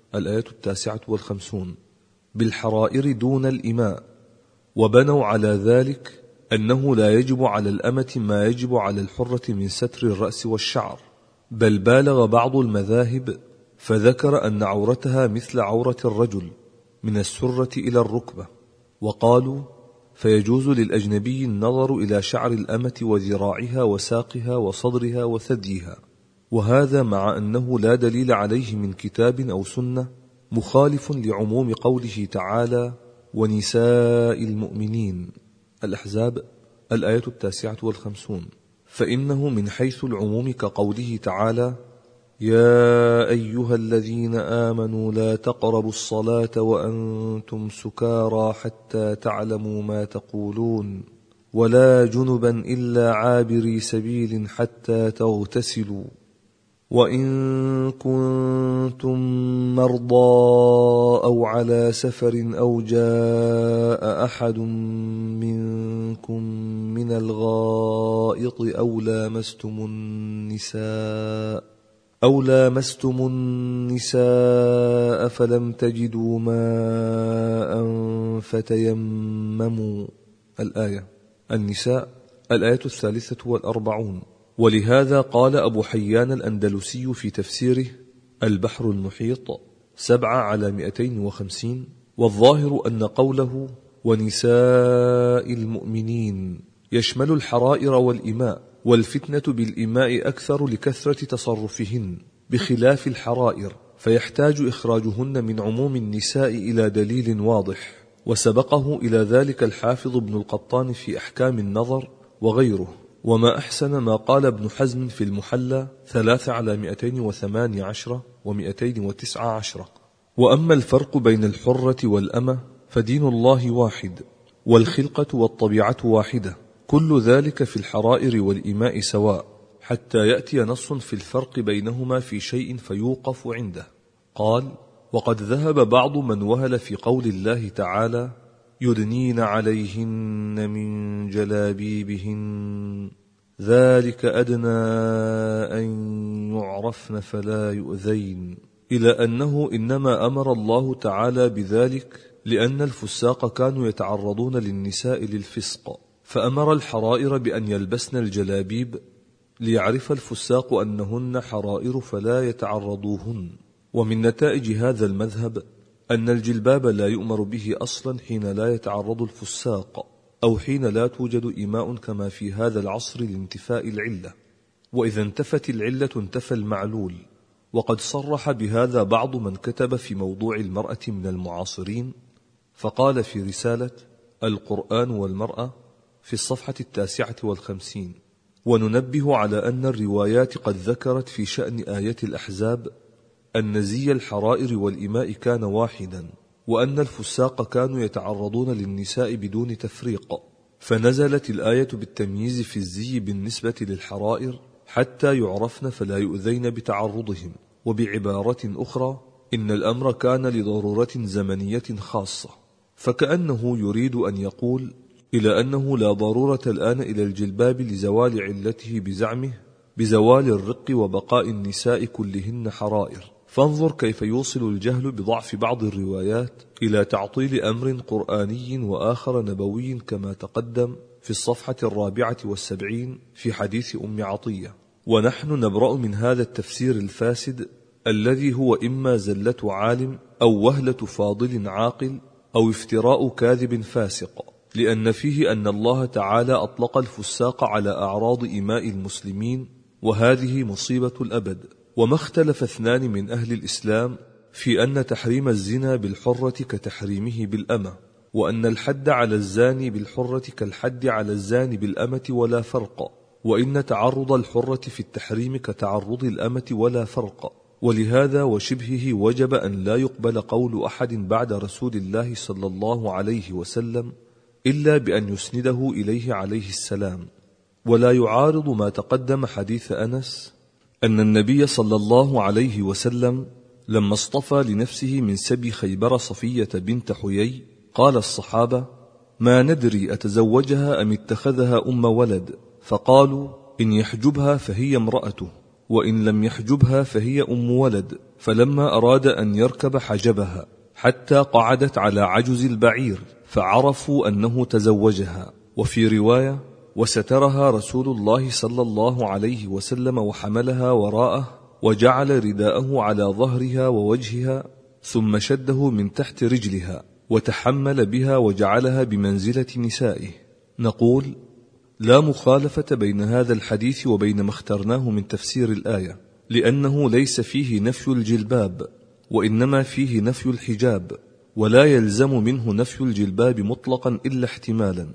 59 بالحرائر دون الإماء، وبنوا على ذلك أنه لا يجب على الأمة ما يجب على الحرة من ستر الرأس والشعر، بل بالغ بعض المذاهب فذكر أن عورتها مثل عورة الرجل من السرة إلى الركبة، وقالوا: فيجوز للأجنبي النظر إلى شعر الأمة وذراعها وساقها وصدرها وثديها، وهذا مع أنه لا دليل عليه من كتاب أو سنة، مخالف لعموم قوله تعالى: ونساء المؤمنين، الأحزاب 59، فإنه من حيث العموم كقوله تعالى: يا أيها الذين آمنوا لا تقربوا الصلاة وأنتم سكارى حتى تعلموا ما تقولون ولا جنبا إلا عابري سبيل حتى تغتسلوا وإن كنتم مرضى أو على سفر أو جاء أحد منكم من الغائط أو لامستم النساء فلم تجدوا ماء فتيمموا، الآية. النساء 43. ولهذا قال أبو حيان الأندلسي في تفسيره البحر المحيط 7/250: والظاهر أن قوله ونساء المؤمنين يشمل الحرائر والإماء، والفتنة بالإماء أكثر لكثرة تصرفهن بخلاف الحرائر، فيحتاج إخراجهن من عموم النساء إلى دليل واضح، وسبقه إلى ذلك الحافظ ابن القطان في أحكام النظر وغيره. وما أحسن ما قال ابن حزم في المحلى 3/218 و219. وأما الفرق بين الحرة والأمة فدين الله واحد، والخلقة والطبيعة واحدة، كل ذلك في الحرائر والإماء سواء، حتى يأتي نص في الفرق بينهما في شيء فيوقف عنده. قال: وقد ذهب بعض من وهل في قول الله تعالى: يدنين عليهن من جلابيبهن ذلك أدنى أن يعرفن فلا يؤذين، إلى أنه إنما أمر الله تعالى بذلك لأن الفساق كانوا يتعرضون للنساء للفسق، فأمر الحرائر بأن يلبسن الجلابيب ليعرف الفساق أنهن حرائر فلا يتعرضوهن. ومن نتائج هذا المذهب أن الجلباب لا يؤمر به أصلا حين لا يتعرض الفساق، أو حين لا توجد إيماء كما في هذا العصر لانتفاء العلة، وإذا انتفت العلة انتفى المعلول. وقد صرح بهذا بعض من كتب في موضوع المرأة من المعاصرين، فقال في رسالة القرآن والمرأة في الصفحة 59: وننبه على أن الروايات قد ذكرت في شأن آية الأحزاب أن زي الحرائر والإماء كان واحدا، وأن الفساق كانوا يتعرضون للنساء بدون تفريق، فنزلت الآية بالتمييز في الزي بالنسبة للحرائر حتى يعرفن فلا يؤذين بتعرضهم. وبعبارة أخرى إن الأمر كان لضرورة زمنية خاصة، فكأنه يريد أن يقول إلى أنه لا ضرورة الآن إلى الجلباب لزوال علته بزعمه بزوال الرق وبقاء النساء كلهن حرائر. فانظر كيف يوصل الجهل بضعف بعض الروايات إلى تعطيل أمر قرآني وآخر نبوي، كما تقدم في الصفحة 74 في حديث أم عطية. ونحن نبرأ من هذا التفسير الفاسد الذي هو إما زلة عالم أو وهلة فاضل عاقل أو افتراء كاذب فاسق، لأن فيه أن الله تعالى أطلق الفساق على أعراض إماء المسلمين، وهذه مصيبة الأبد. وما اختلف اثنان من أهل الإسلام في أن تحريم الزنا بالحرة كتحريمه بالأمة، وأن الحد على الزاني بالحرة كالحد على الزاني بالأمة ولا فرق، وإن تعرض الحرة في التحريم كتعرض الأمة ولا فرق. ولهذا وشبهه وجب أن لا يقبل قول أحد بعد رسول الله صلى الله عليه وسلم إلا بأن يسنده إليه عليه السلام. ولا يعارض ما تقدم حديث أنس أن النبي صلى الله عليه وسلم لما اصطفى لنفسه من سبي خيبر صفية بنت حيي قال الصحابة: ما ندري أتزوجها أم اتخذها أم ولد؟ فقالوا: إن يحجبها فهي امرأته، وإن لم يحجبها فهي أم ولد. فلما أراد أن يركب حجبها حتى قعدت على عجز البعير، فعرفوا أنه تزوجها. وفي رواية: وسترها رسول الله صلى الله عليه وسلم وحملها وراءه وجعل رداءه على ظهرها ووجهها، ثم شده من تحت رجلها وتحمل بها وجعلها بمنزلة نسائه. نقول: لا مخالفة بين هذا الحديث وبين ما اخترناه من تفسير الآية، لأنه ليس فيه نفي الجلباب، وإنما فيه نفي الحجاب، ولا يلزم منه نفي الجلباب مطلقا إلا احتمالا.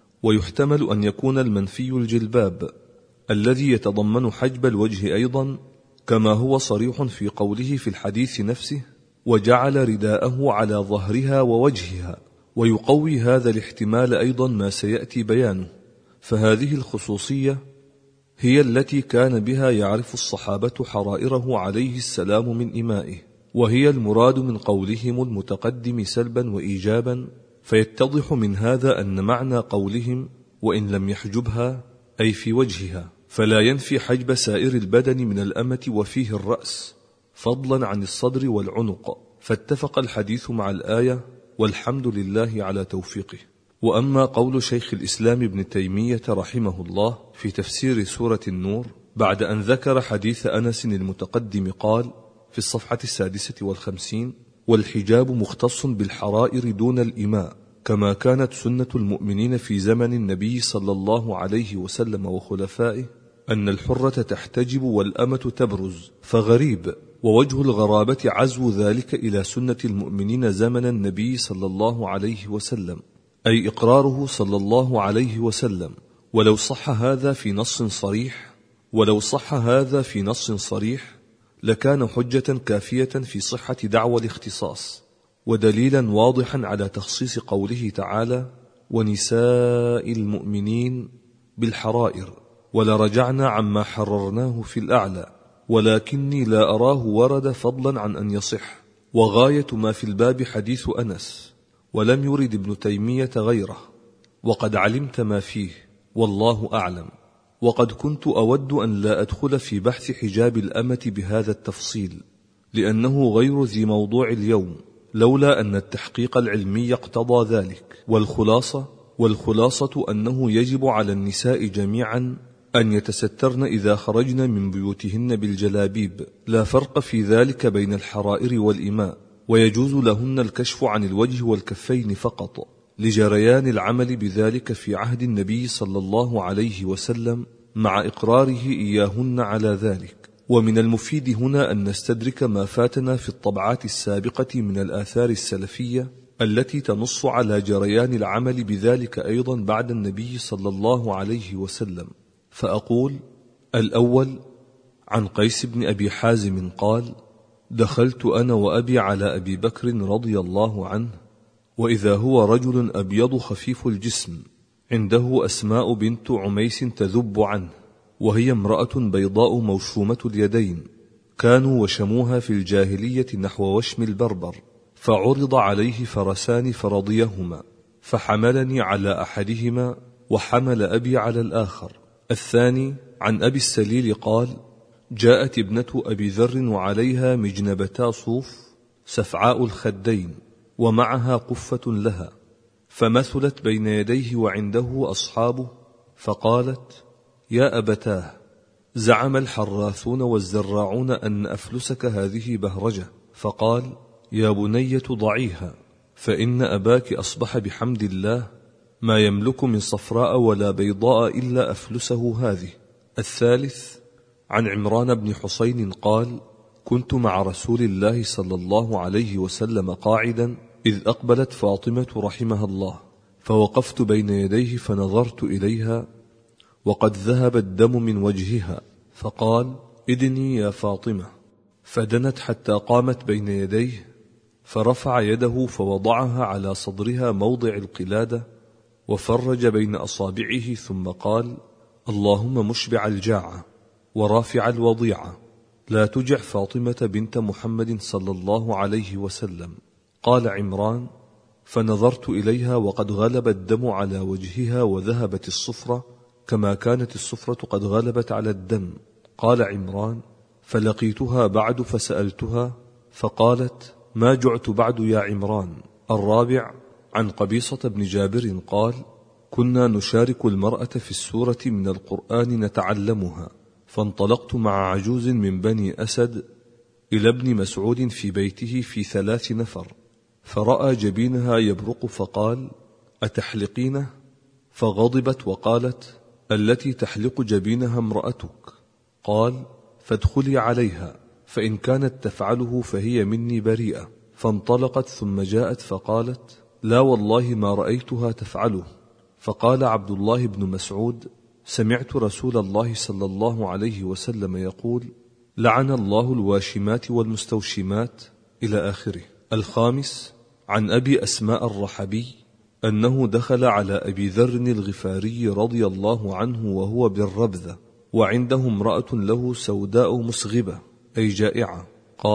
ويحتمل أن يكون المنفي الجلباب الذي يتضمن حجب الوجه أيضا، كما هو صريح في قوله في الحديث نفسه: وجعل رداءه على ظهرها ووجهها. ويقوي هذا الاحتمال أيضا ما سيأتي بيانه. فهذه الخصوصية هي التي كان بها يعرف الصحابة حرائره عليه السلام من إمائه، وهي المراد من قولهم المتقدم سلبا وإيجابا. فيتضح من هذا أن معنى قولهم وإن لم يحجبها أي في وجهها، فلا ينفي حجب سائر البدن من الأمة وفيه الرأس، فضلا عن الصدر والعنق. فاتفق الحديث مع الآية، والحمد لله على توفيقه. وأما قول شيخ الإسلام ابن تيمية رحمه الله في تفسير سورة النور بعد أن ذكر حديث أنس المتقدم قال في الصفحة 56: والحجاب مختص بالحرائر دون الإماء، كما كانت سنة المؤمنين في زمن النبي صلى الله عليه وسلم وخلفائه أن الحرة تحتجب والأمة تبرز. فغريب، ووجه الغرابة عزو ذلك إلى سنة المؤمنين زمن النبي صلى الله عليه وسلم، أي إقراره صلى الله عليه وسلم. ولو صح هذا في نص صريح لكان حجة كافية في صحة دعوى الاختصاص، ودليلا واضحا على تخصيص قوله تعالى: ونساء المؤمنين بالحرائر، ولرجعنا عما حررناه في الأعلى، ولكني لا أراه ورد فضلا عن أن يصح. وغاية ما في الباب حديث أنس، ولم يرد ابن تيمية غيره، وقد علمت ما فيه، والله أعلم. وقد كنت أود أن لا أدخل في بحث حجاب الأمة بهذا التفصيل، لأنه غير ذي موضوع اليوم، لولا أن التحقيق العلمي اقتضى ذلك. والخلاصة أنه يجب على النساء جميعا أن يتسترن إذا خرجن من بيوتهن بالجلابيب، لا فرق في ذلك بين الحرائر والإماء، ويجوز لهن الكشف عن الوجه والكفين فقط. لجريان العمل بذلك في عهد النبي صلى الله عليه وسلم مع إقراره إياهن على ذلك. ومن المفيد هنا أن نستدرك ما فاتنا في الطبعات السابقة من الآثار السلفية التي تنص على جريان العمل بذلك أيضا بعد النبي صلى الله عليه وسلم. فأقول: الأول عن قيس بن أبي حازم قال: دخلت أنا وأبي على أبي بكر رضي الله عنه، وإذا هو رجل أبيض خفيف الجسم، عنده أسماء بنت عميس تذب عنه، وهي امرأة بيضاء موشومة اليدين، كانوا وشموها في الجاهلية نحو وشم البربر، فعرض عليه فرسان فرضيهما، فحملني على أحدهما وحمل أبي على الآخر. الثاني عن أبي السليل قال: جاءت ابنة أبي ذر وعليها مجنبتا صوف سفعاء الخدين، ومعها قفة لها، فمثلت بين يديه وعنده أصحابه، فقالت: يا أبتاه، زعم الحراثون والزراعون أن أفلسك هذه بهرجة. فقال: يا بنية ضعيها، فإن أباك أصبح بحمد الله ما يملك من صفراء ولا بيضاء إلا أفلسه هذه. الثالث عن عمران بن حسين قال: كنت مع رسول الله صلى الله عليه وسلم قاعدا، إذ أقبلت فاطمة رحمها الله، فوقفت بين يديه فنظرت إليها وقد ذهب الدم من وجهها، فقال: ادني يا فاطمة، فدنت حتى قامت بين يديه، فرفع يده فوضعها على صدرها موضع القلادة، وفرج بين أصابعه، ثم قال: اللهم مشبع الجاعة ورافع الوضيعة، لا تجع فاطمة بنت محمد صلى الله عليه وسلم. قال عمران: فنظرت إليها وقد غلب الدم على وجهها وذهبت الصفرة كما كانت الصفرة قد غلبت على الدم. قال عمران: فلقيتها بعد فسألتها، فقالت: ما جعت بعد يا عمران. الرابع عن قبيصة بن جابر قال: كنا نشارك المرأة في السورة من القرآن نتعلمها، فانطلقت مع عجوز من بني أسد إلى ابن مسعود في بيته في 3 نفر، فرأى جبينها يبرق، فقال: أتحلقينه؟ فغضبت وقالت: التي تحلق جبينها امرأتك. قال: فادخلي عليها، فإن كانت تفعله فهي مني بريئة. فانطلقت ثم جاءت فقالت: لا والله ما رأيتها تفعله. فقال عبد الله بن مسعود: سمعت رسول الله صلى الله عليه وسلم يقول: لعن الله الواشمات والمستوشمات، إلى آخره. الخامس عن أبي أسماء الرحبي أنه دخل على أبي ذر الغفاري رضي الله عنه وهو بالربذة، وعنده امرأة له سوداء مسغبة أي جائعة.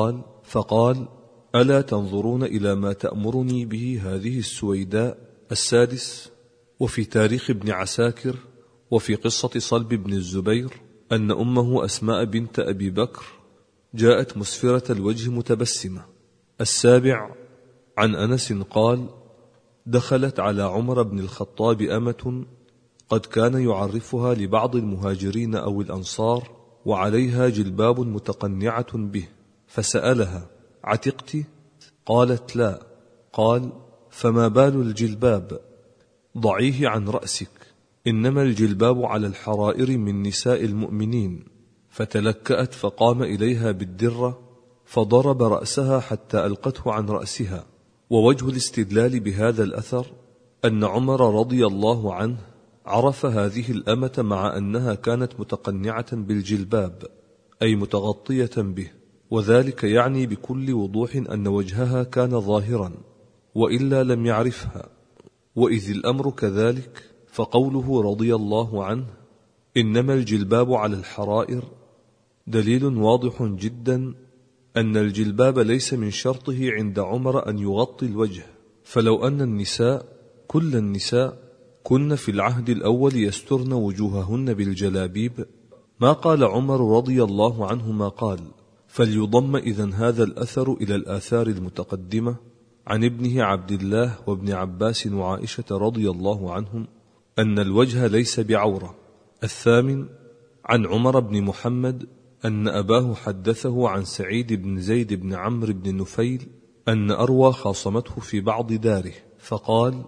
فقال: ألا تنظرون إلى ما تأمرني به هذه السويداء؟ السادس وفي تاريخ ابن عساكر وفي قصة صلب بن الزبير أن أمه أسماء بنت أبي بكر جاءت مسفرة الوجه متبسمة. السابع عن أنس قال: دخلت على عمر بن الخطاب أمة قد كان يعرفها لبعض المهاجرين أو الأنصار، وعليها جلباب متقنعة به، فسألها: عتقت؟ قالت: لا. قال: فما بال الجلباب؟ ضعيه عن رأسك، إنما الجلباب على الحرائر من نساء المؤمنين. فتلكأت فقام إليها بالدرة فضرب رأسها حتى ألقته عن رأسها. ووجه الاستدلال بهذا الأثر أن عمر رضي الله عنه عرف هذه الأمة مع أنها كانت متقنعة بالجلباب أي متغطية به، وذلك يعني بكل وضوح أن وجهها كان ظاهرا، وإلا لم يعرفها. وإذ الأمر كذلك فقوله رضي الله عنه إنما الجلباب على الحرائر دليل واضح جدا أن الجلباب ليس من شرطه عند عمر أن يغطي الوجه. فلو أن النساء كل النساء كن في العهد الأول يسترن وجوههن بالجلابيب ما قال عمر رضي الله عنه ما قال. فليضم إذن هذا الأثر إلى الآثار المتقدمة عن ابنه عبد الله وابن عباس وعائشة رضي الله عنهم أن الوجه ليس بعورة. الثامن عن عمر بن محمد أن أباه حدثه عن سعيد بن زيد بن عمرو بن نفيل أن أروى خاصمته في بعض داره، فقال: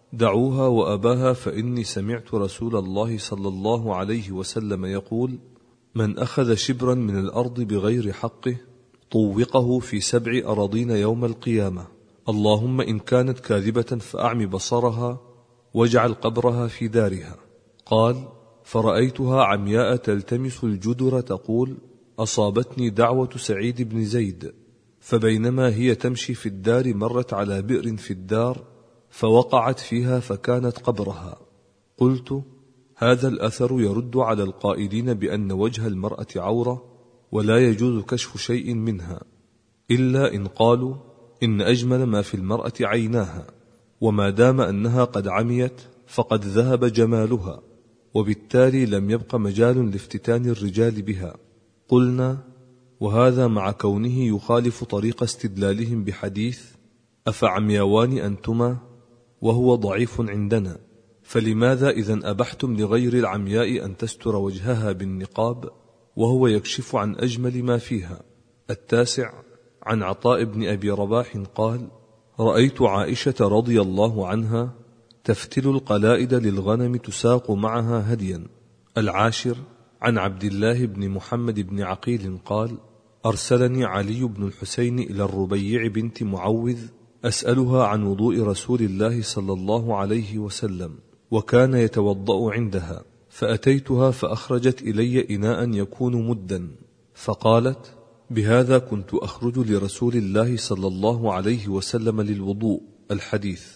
دعوها وأباها، فإني سمعت رسول الله صلى الله عليه وسلم يقول: من أخذ شبرا من الأرض بغير حقه طوقه في 7 أراضين يوم القيامة. اللهم إن كانت كاذبة فأعم بصرها واجعل قبرها في دارها. قال: فرأيتها عمياء تلتمس الجدر تقول: أصابتني دعوة سعيد بن زيد. فبينما هي تمشي في الدار مرت على بئر في الدار فوقعت فيها فكانت قبرها. قلت: هذا الأثر يرد على القائلين بأن وجه المرأة عورة ولا يجوز كشف شيء منها، إلا إن قالوا إن أجمل ما في المرأة عيناها، وما دام أنها قد عميت فقد ذهب جمالها، وبالتالي لم يبق مجال لافتتان الرجال بها. قلنا: وهذا مع كونه يخالف طريق استدلالهم بحديث أفعمياوان أنتما، وهو ضعيف عندنا، فلماذا إذن أبحتم لغير العمياء أن تستر وجهها بالنقاب وهو يكشف عن أجمل ما فيها؟ 9. عن عطاء بن أبي رباح قال: رأيت عائشة رضي الله عنها تفتل القلائد للغنم تساق معها هديا. 10. عن عبد الله بن محمد بن عقيل قال: أرسلني علي بن الحسين إلى الربيع بنت معوذ أسألها عن وضوء رسول الله صلى الله عليه وسلم، وكان يتوضأ عندها، فأتيتها فأخرجت إلي إناء يكون مدا، فقالت: بهذا كنت أخرج لرسول الله صلى الله عليه وسلم للوضوء. الحديث.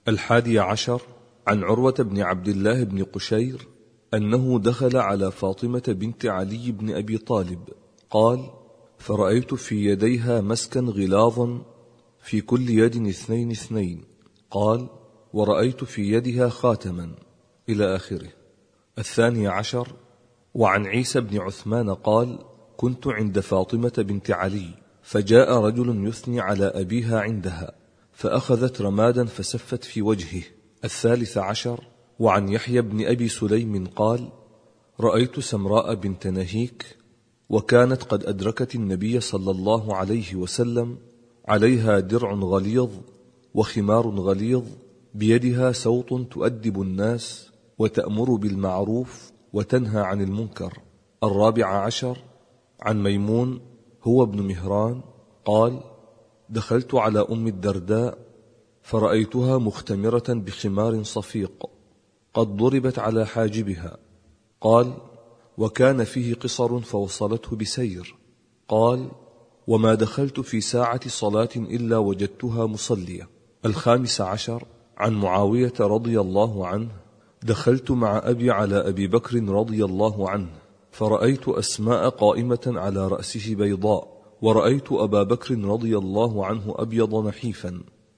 11. عن عروة بن عبد الله بن قشير أنه دخل على فاطمة بنت علي بن أبي طالب قال: فرأيت في يديها مسكا غلاظا في كل يد 2 قال: ورأيت في يدها خاتما، إلى آخره. 12. وعن عيسى بن عثمان قال: كنت عند فاطمة بنت علي فجاء رجل يثني على أبيها عندها فأخذت رمادا فسفت في وجهه. 13. وعن يحيى بن أبي سليم قال: رأيت سمراء بنت نهيك وكانت قد أدركت النبي صلى الله عليه وسلم، عليها درع غليظ وخمار غليظ، بيدها سوط تؤدب الناس وتأمر بالمعروف وتنهى عن المنكر. 14. عن ميمون هو ابن مهران قال: دخلت على أم الدرداء فرأيتها مختمرة بخمار صفيق قد ضربت على حاجبها. قال: وكان فيه قصر فوصلته بسير. قال: وما دخلت في ساعة صلاة إلا وجدتها مصلية. 15. عن معاوية رضي الله عنه: دخلت مع أبي على أبي بكر رضي الله عنه فرأيت أسماء قائمة على رأسه بيضاء، ورأيت أبا بكر رضي الله عنه أبيض نحيفا.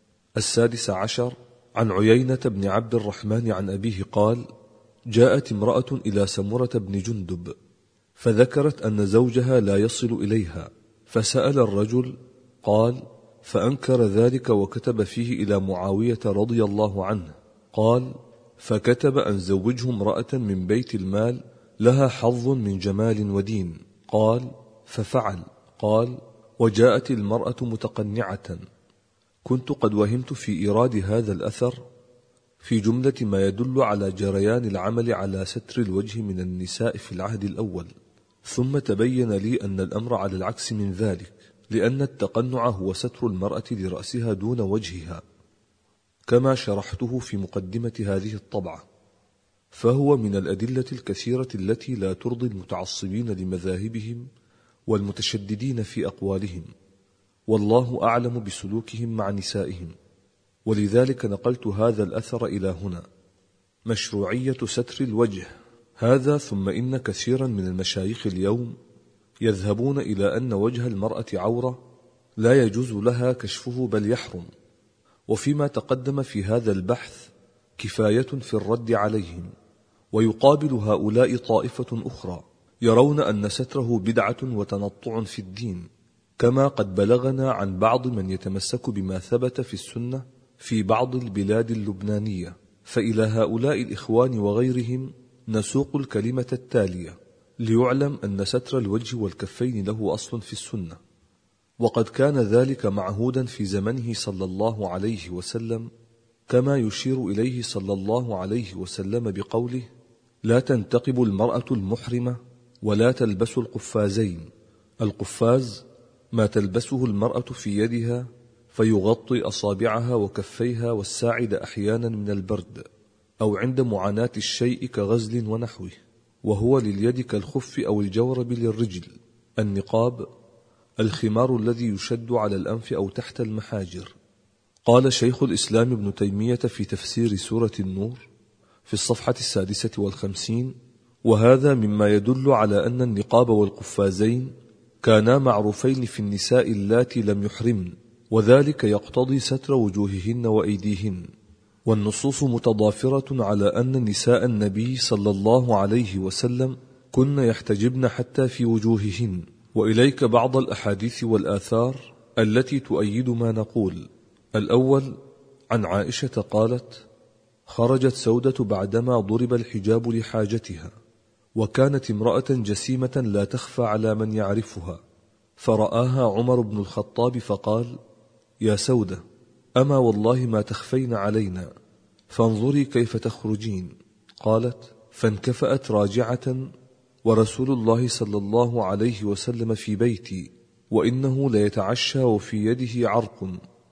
16. عن عيينة بن عبد الرحمن عن أبيه قال: جاءت امرأة إلى سمرة بن جندب فذكرت أن زوجها لا يصل إليها، فسأل الرجل قال: فأنكر ذلك وكتب فيه إلى معاوية رضي الله عنه. قال: فكتب أن زوجه امرأة من بيت المال لها حظ من جمال ودين. قال: ففعل. قال: وجاءت المرأة متقنعة. كنت قد وهمت في إيراد هذا الأثر في جملة ما يدل على جريان العمل على ستر الوجه من النساء في العهد الأول، ثم تبين لي أن الأمر على العكس من ذلك، لأن التقنع هو ستر المرأة لرأسها دون وجهها، كما شرحته في مقدمة هذه الطبعة، فهو من الأدلة الكثيرة التي لا ترضي المتعصبين لمذاهبهم والمتشددين في أقوالهم، والله أعلم بسلوكهم مع نسائهم، ولذلك نقلت هذا الأثر إلى هنا. مشروعية ستر الوجه هذا. ثم إن كثيرا من المشايخ اليوم يذهبون إلى أن وجه المرأة عورة لا يجوز لها كشفه بل يحرم، وفيما تقدم في هذا البحث كفاية في الرد عليهم. ويقابل هؤلاء طائفة أخرى يرون أن ستره بدعة وتنطع في الدين، كما قد بلغنا عن بعض من يتمسك بما ثبت في السنة في بعض البلاد اللبنانية. فإلى هؤلاء الإخوان وغيرهم نسوق الكلمة التالية ليعلم أن ستر الوجه والكفين له أصل في السنة، وقد كان ذلك معهودا في زمنه صلى الله عليه وسلم، كما يشير إليه صلى الله عليه وسلم بقوله: لا تنتقب المرأة المحرمة ولا تلبس القفازين. القفاز ما تلبسه المرأة في يدها فيغطي أصابعها وكفيها والساعد أحيانا من البرد أو عند معاناة الشيء كغزل ونحوه، وهو لليد كالخف أو الجورب للرجل. النقاب الخمار الذي يشد على الأنف أو تحت المحاجر. قال شيخ الإسلام ابن تيمية في تفسير سورة النور في الصفحة 56: وهذا مما يدل على أن النقاب والقفازين كانا معروفين في النساء اللاتي لم يحرمن، وذلك يقتضي ستر وجوههن وأيديهن. والنصوص متضافرة على أن نساء النبي صلى الله عليه وسلم كن يحتجبن حتى في وجوههن. وإليك بعض الأحاديث والآثار التي تؤيد ما نقول. الأول عن عائشة قالت: خرجت سودة بعدما ضرب الحجاب لحاجتها، وكانت امرأة جسيمة لا تخفى على من يعرفها، فرآها عمر بن الخطاب فقال: يا سودة، أما والله ما تخفين علينا، فانظري كيف تخرجين. قالت: فانكفأت راجعة، ورسول الله صلى الله عليه وسلم في بيتي، وإنه ليتعشى وفي يده عرق،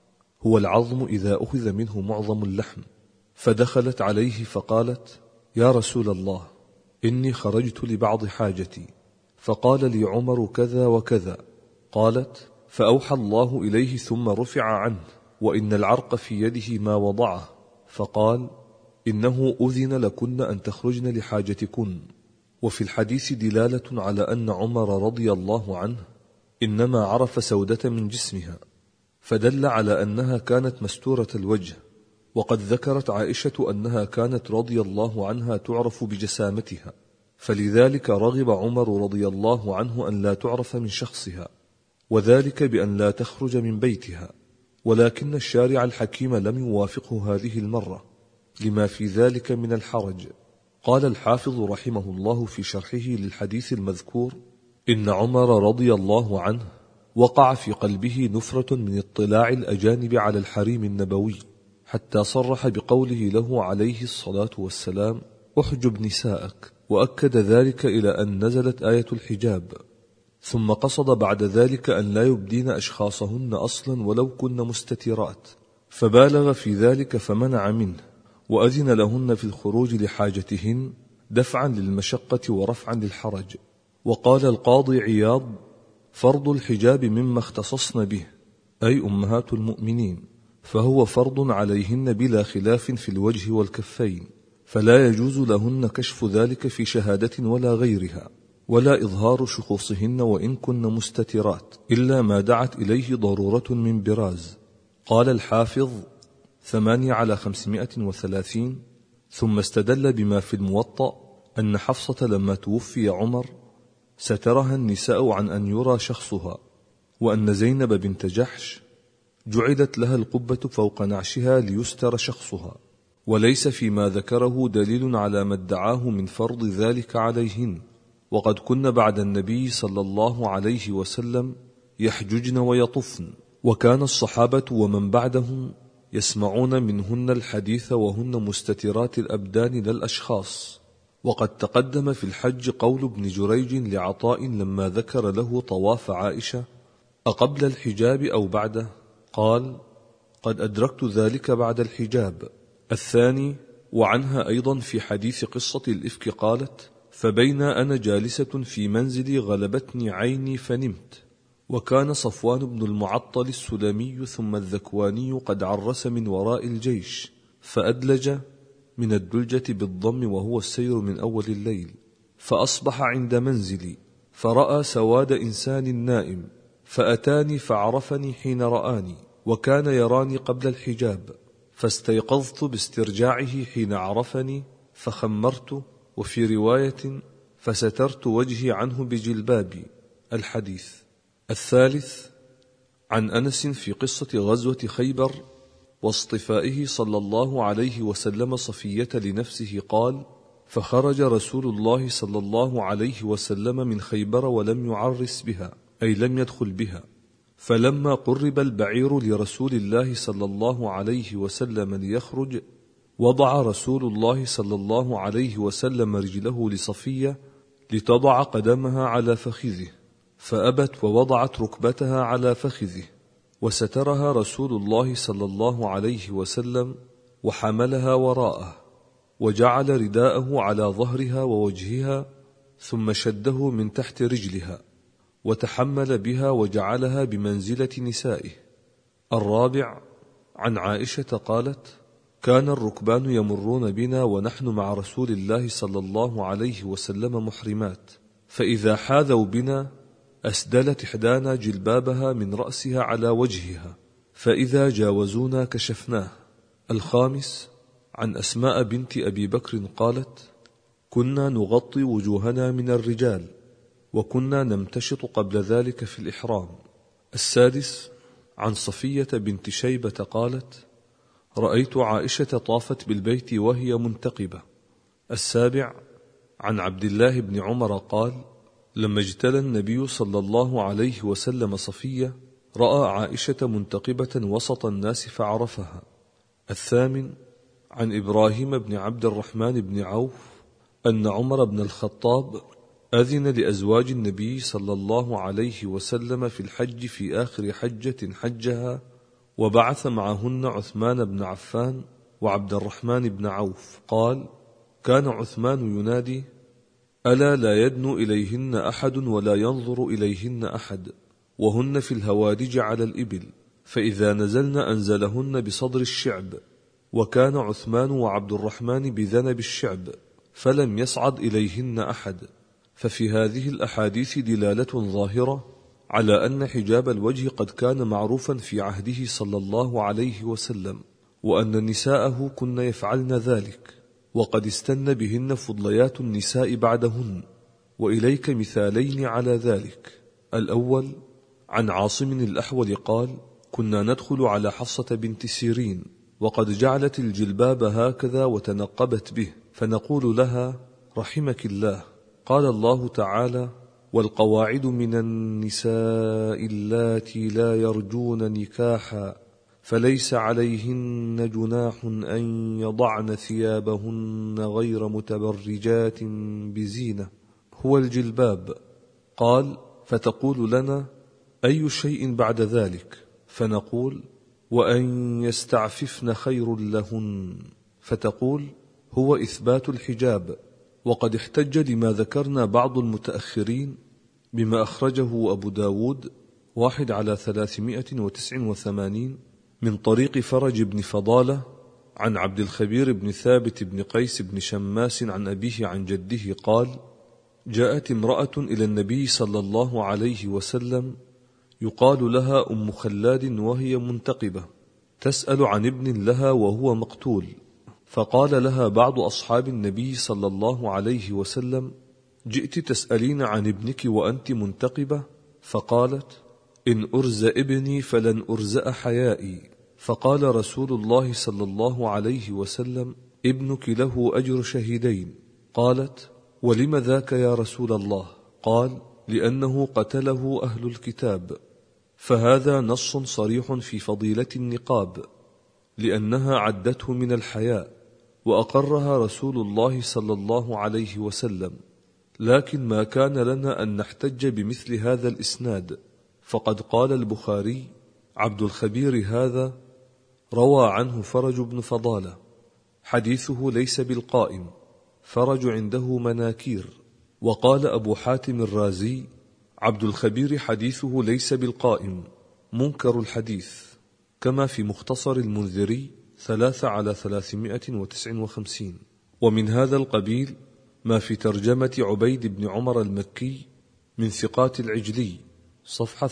هو العظم إذا أخذ منه معظم اللحم. فدخلت عليه فقالت: يا رسول الله، إني خرجت لبعض حاجتي. فقال لي عمر كذا وكذا. قالت: فأوحى الله إليه ثم رفع عنه، وإن العرق في يده ما وضعه، فقال: إنه أذن لكن أن تخرجن لحاجتكن. وفي الحديث دلالة على أن عمر رضي الله عنه إنما عرف سودة من جسمها، فدل على أنها كانت مستورة الوجه. وقد ذكرت عائشة أنها كانت رضي الله عنها تعرف بجسامتها، فلذلك رغب عمر رضي الله عنه أن لا تعرف من شخصها، وذلك بأن لا تخرج من بيتها. ولكن الشارع الحكيم لم يوافقه هذه المرة لما في ذلك من الحرج. قال الحافظ رحمه الله في شرحه للحديث المذكور: إن عمر رضي الله عنه وقع في قلبه نفرة من اطلاع الأجانب على الحريم النبوي، حتى صرح بقوله له عليه الصلاة والسلام: احجب نساءك، وأكد ذلك إلى أن نزلت آية الحجاب. ثم قصد بعد ذلك أن لا يبدين أشخاصهن أصلا ولو كن مستترات، فبالغ في ذلك فمنع منه، وأذن لهن في الخروج لحاجتهن دفعا للمشقة ورفعا للحرج. وقال القاضي عياض: فرض الحجاب مما اختصصن به، أي أمهات المؤمنين، فهو فرض عليهن بلا خلاف في الوجه والكفين، فلا يجوز لهن كشف ذلك في شهادة ولا غيرها، ولا إظهار شخوصهن وإن كن مستترات، إلا ما دعت إليه ضرورة من براز. قال الحافظ 8/530. ثم استدل بما في الموطأ أن حفصة لما توفي عمر سترها النساء عن أن يرى شخصها، وأن زينب بنت جحش جعلت لها القبة فوق نعشها ليستر شخصها، وليس فيما ذكره دليل على ما ادعاه من فرض ذلك عليهن، وقد كن بعد النبي صلى الله عليه وسلم يحججن ويطفن، وكان الصحابة ومن بعدهم يسمعون منهن الحديث وهن مستترات الأبدان لا الأشخاص. وقد تقدم في الحج قول ابن جريج لعطاء لما ذكر له طواف عائشة: أقبل الحجاب أو بعده؟ قال: قد أدركت ذلك بعد الحجاب. الثاني وعنها أيضا في حديث قصة الإفك قالت: فبين أنا جالسة في منزلي غلبتني عيني فنمت، وكان صفوان بن المعطل السلمي ثم الذكواني قد عرس من وراء الجيش، فأدلج من الدلجة بالضم وهو السير من أول الليل، فأصبح عند منزلي فرأى سواد إنسان نائم، فأتاني فعرفني حين رآني، وكان يراني قبل الحجاب، فاستيقظت باسترجاعه حين عرفني فخمرت، وفي رواية فسترت وجهي عنه بجلبابي. الحديث. الثالث عن أنس في قصة غزوة خيبر واصطفائه صلى الله عليه وسلم صفية لنفسه قال: فخرج رسول الله صلى الله عليه وسلم من خيبر ولم يعرس بها، أي لم يدخل بها، فلما قرب البعير لرسول الله صلى الله عليه وسلم ليخرج، وضع رسول الله صلى الله عليه وسلم رجله لصفية لتضع قدمها على فخذه، فأبت ووضعت ركبتها على فخذه، وسترها رسول الله صلى الله عليه وسلم وحملها وراءه، وجعل رداءه على ظهرها ووجهها، ثم شده من تحت رجلها وتحمل بها وجعلها بمنزلة نسائه. الرابع، عن عائشة قالت: كان الركبان يمرون بنا ونحن مع رسول الله صلى الله عليه وسلم محرمات، فإذا حاذوا بنا أسدلت إحدانا جلبابها من رأسها على وجهها، فإذا جاوزونا كشفناه. الخامس، عن أسماء بنت أبي بكر قالت: كنا نغطي وجوهنا من الرجال، وكنا نمتشط قبل ذلك في الإحرام. السادس، عن صفية بنت شيبة قالت: رأيت عائشة طافت بالبيت وهي منتقبة. السابع، عن عبد الله بن عمر قال: لما اجتلى النبي صلى الله عليه وسلم صفية رأى عائشة منتقبة وسط الناس فعرفها. الثامن، عن إبراهيم بن عبد الرحمن بن عوف أن عمر بن الخطاب أذن لأزواج النبي صلى الله عليه وسلم في الحج في آخر حجة حجها، وبعث معهن عثمان بن عفان وعبد الرحمن بن عوف. قال: كان عثمان ينادي: ألا لا يدنو إليهن أحد ولا ينظر إليهن أحد، وهن في الهوادج على الإبل، فإذا نزلن أنزلهن بصدر الشعب. وكان عثمان وعبد الرحمن بذنب الشعب، فلم يصعد إليهن أحد. ففي هذه الأحاديث دلالة ظاهرة على أن حجاب الوجه قد كان معروفا في عهده صلى الله عليه وسلم، وأن نساءه كن يفعلن ذلك، وقد استن بهن فضليات النساء بعدهن. وإليك مثالين على ذلك. الأول، عن عاصم الأحول قال: كنا ندخل على حفصة بنت سيرين وقد جعلت الجلباب هكذا وتنقبت به، فنقول لها: رحمك الله، قال الله تعالى: والقواعد من النساء اللاتي لا يرجون نكاحا فليس عليهن جناح أن يضعن ثيابهن غير متبرجات بزينة، هو الجلباب. قال: فتقول لنا: أي شيء بعد ذلك؟ فنقول: وأن يستعففن خير لهن، فتقول: هو إثبات الحجاب. وقد احتج لما ذكرنا بعض المتأخرين بما أخرجه أبو داود 1/389 من طريق فرج بن فضالة عن عبد الخبير بن ثابت بن قيس بن شماس عن أبيه عن جده قال: جاءت امرأة إلى النبي صلى الله عليه وسلم يقال لها أم خلاد وهي منتقبة، تسأل عن ابن لها وهو مقتول، فقال لها بعض أصحاب النبي صلى الله عليه وسلم: جئت تسألين عن ابنك وأنت منتقبة؟ فقالت: إن أرز ابني فلن أرزأ حيائي. فقال رسول الله صلى الله عليه وسلم: ابنك له أجر شهيدين. قالت: ولم ذاك يا رسول الله؟ قال: لأنه قتله أهل الكتاب. فهذا نص صريح في فضيلة النقاب، لأنها عدته من الحياء، وأقرها رسول الله صلى الله عليه وسلم. لكن ما كان لنا أن نحتج بمثل هذا الإسناد، فقد قال البخاري: عبد الخبير هذا روى عنه فرج بن فضالة، حديثه ليس بالقائم، فرج عنده مناكير. وقال أبو حاتم الرازي: عبد الخبير حديثه ليس بالقائم، منكر الحديث، كما في مختصر المنذري 3/359. ومن هذا القبيل ما في ترجمة عبيد بن عمر المكي من ثقات العجلي صفحة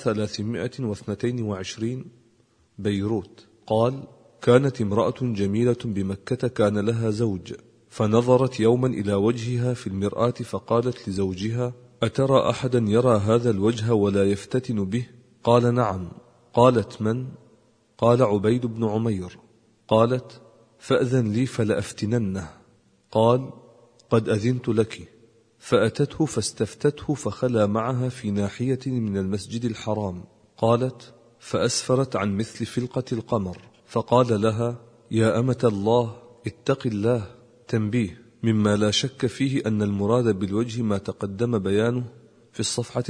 322 بيروت قال: كانت امرأة جميلة بمكة كان لها زوج، فنظرت يوما إلى وجهها في المرآة فقالت لزوجها: أترى أحدا يرى هذا الوجه ولا يفتتن به؟ قال: نعم. قالت: من؟ قال: عبيد بن عمير. قالت: فأذن لي فلأفتننه. قال: قد أذنت لك. فأتته فاستفتته فخلى معها في ناحية من المسجد الحرام. قالت: فأسفرت عن مثل فلقة القمر، فقال لها: يا أمة الله اتق الله. تنبيه: مما لا شك فيه أن المراد بالوجه ما تقدم بيانه في الصفحة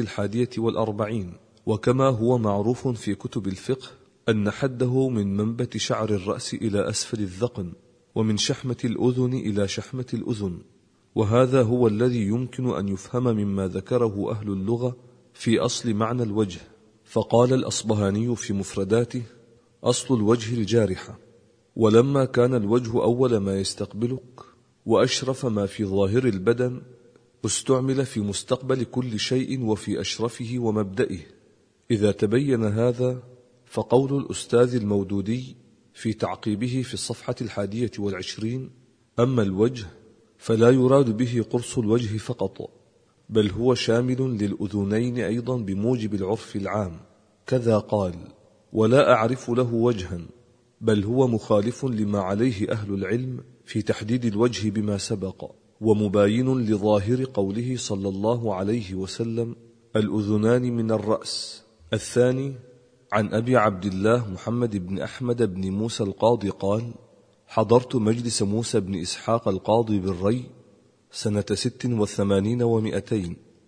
41، وكما هو معروف في كتب الفقه أن حده من منبت شعر الرأس إلى أسفل الذقن، ومن شحمة الأذن إلى شحمة الأذن، وهذا هو الذي يمكن أن يفهم مما ذكره أهل اللغة في أصل معنى الوجه. فقال الأصبهاني في مفرداته: أصل الوجه الجارحة. ولما كان الوجه أول ما يستقبلك وأشرف ما في ظاهر البدن، استعمل في مستقبل كل شيء وفي أشرفه ومبدئه. إذا تبين هذا فقول الأستاذ المودودي في تعقيبه في الصفحة 21: أما الوجه فلا يراد به قرص الوجه فقط، بل هو شامل للأذنين أيضا بموجب العرف العام. كذا قال: ولا أعرف له وجها، بل هو مخالف لما عليه أهل العلم في تحديد الوجه بما سبق، ومباين لظاهر قوله صلى الله عليه وسلم: الأذنان من الرأس. الثاني عن أبي عبد الله محمد بن أحمد بن موسى القاضي قال: حضرت مجلس موسى بن إسحاق القاضي بالري سنة 86 و200،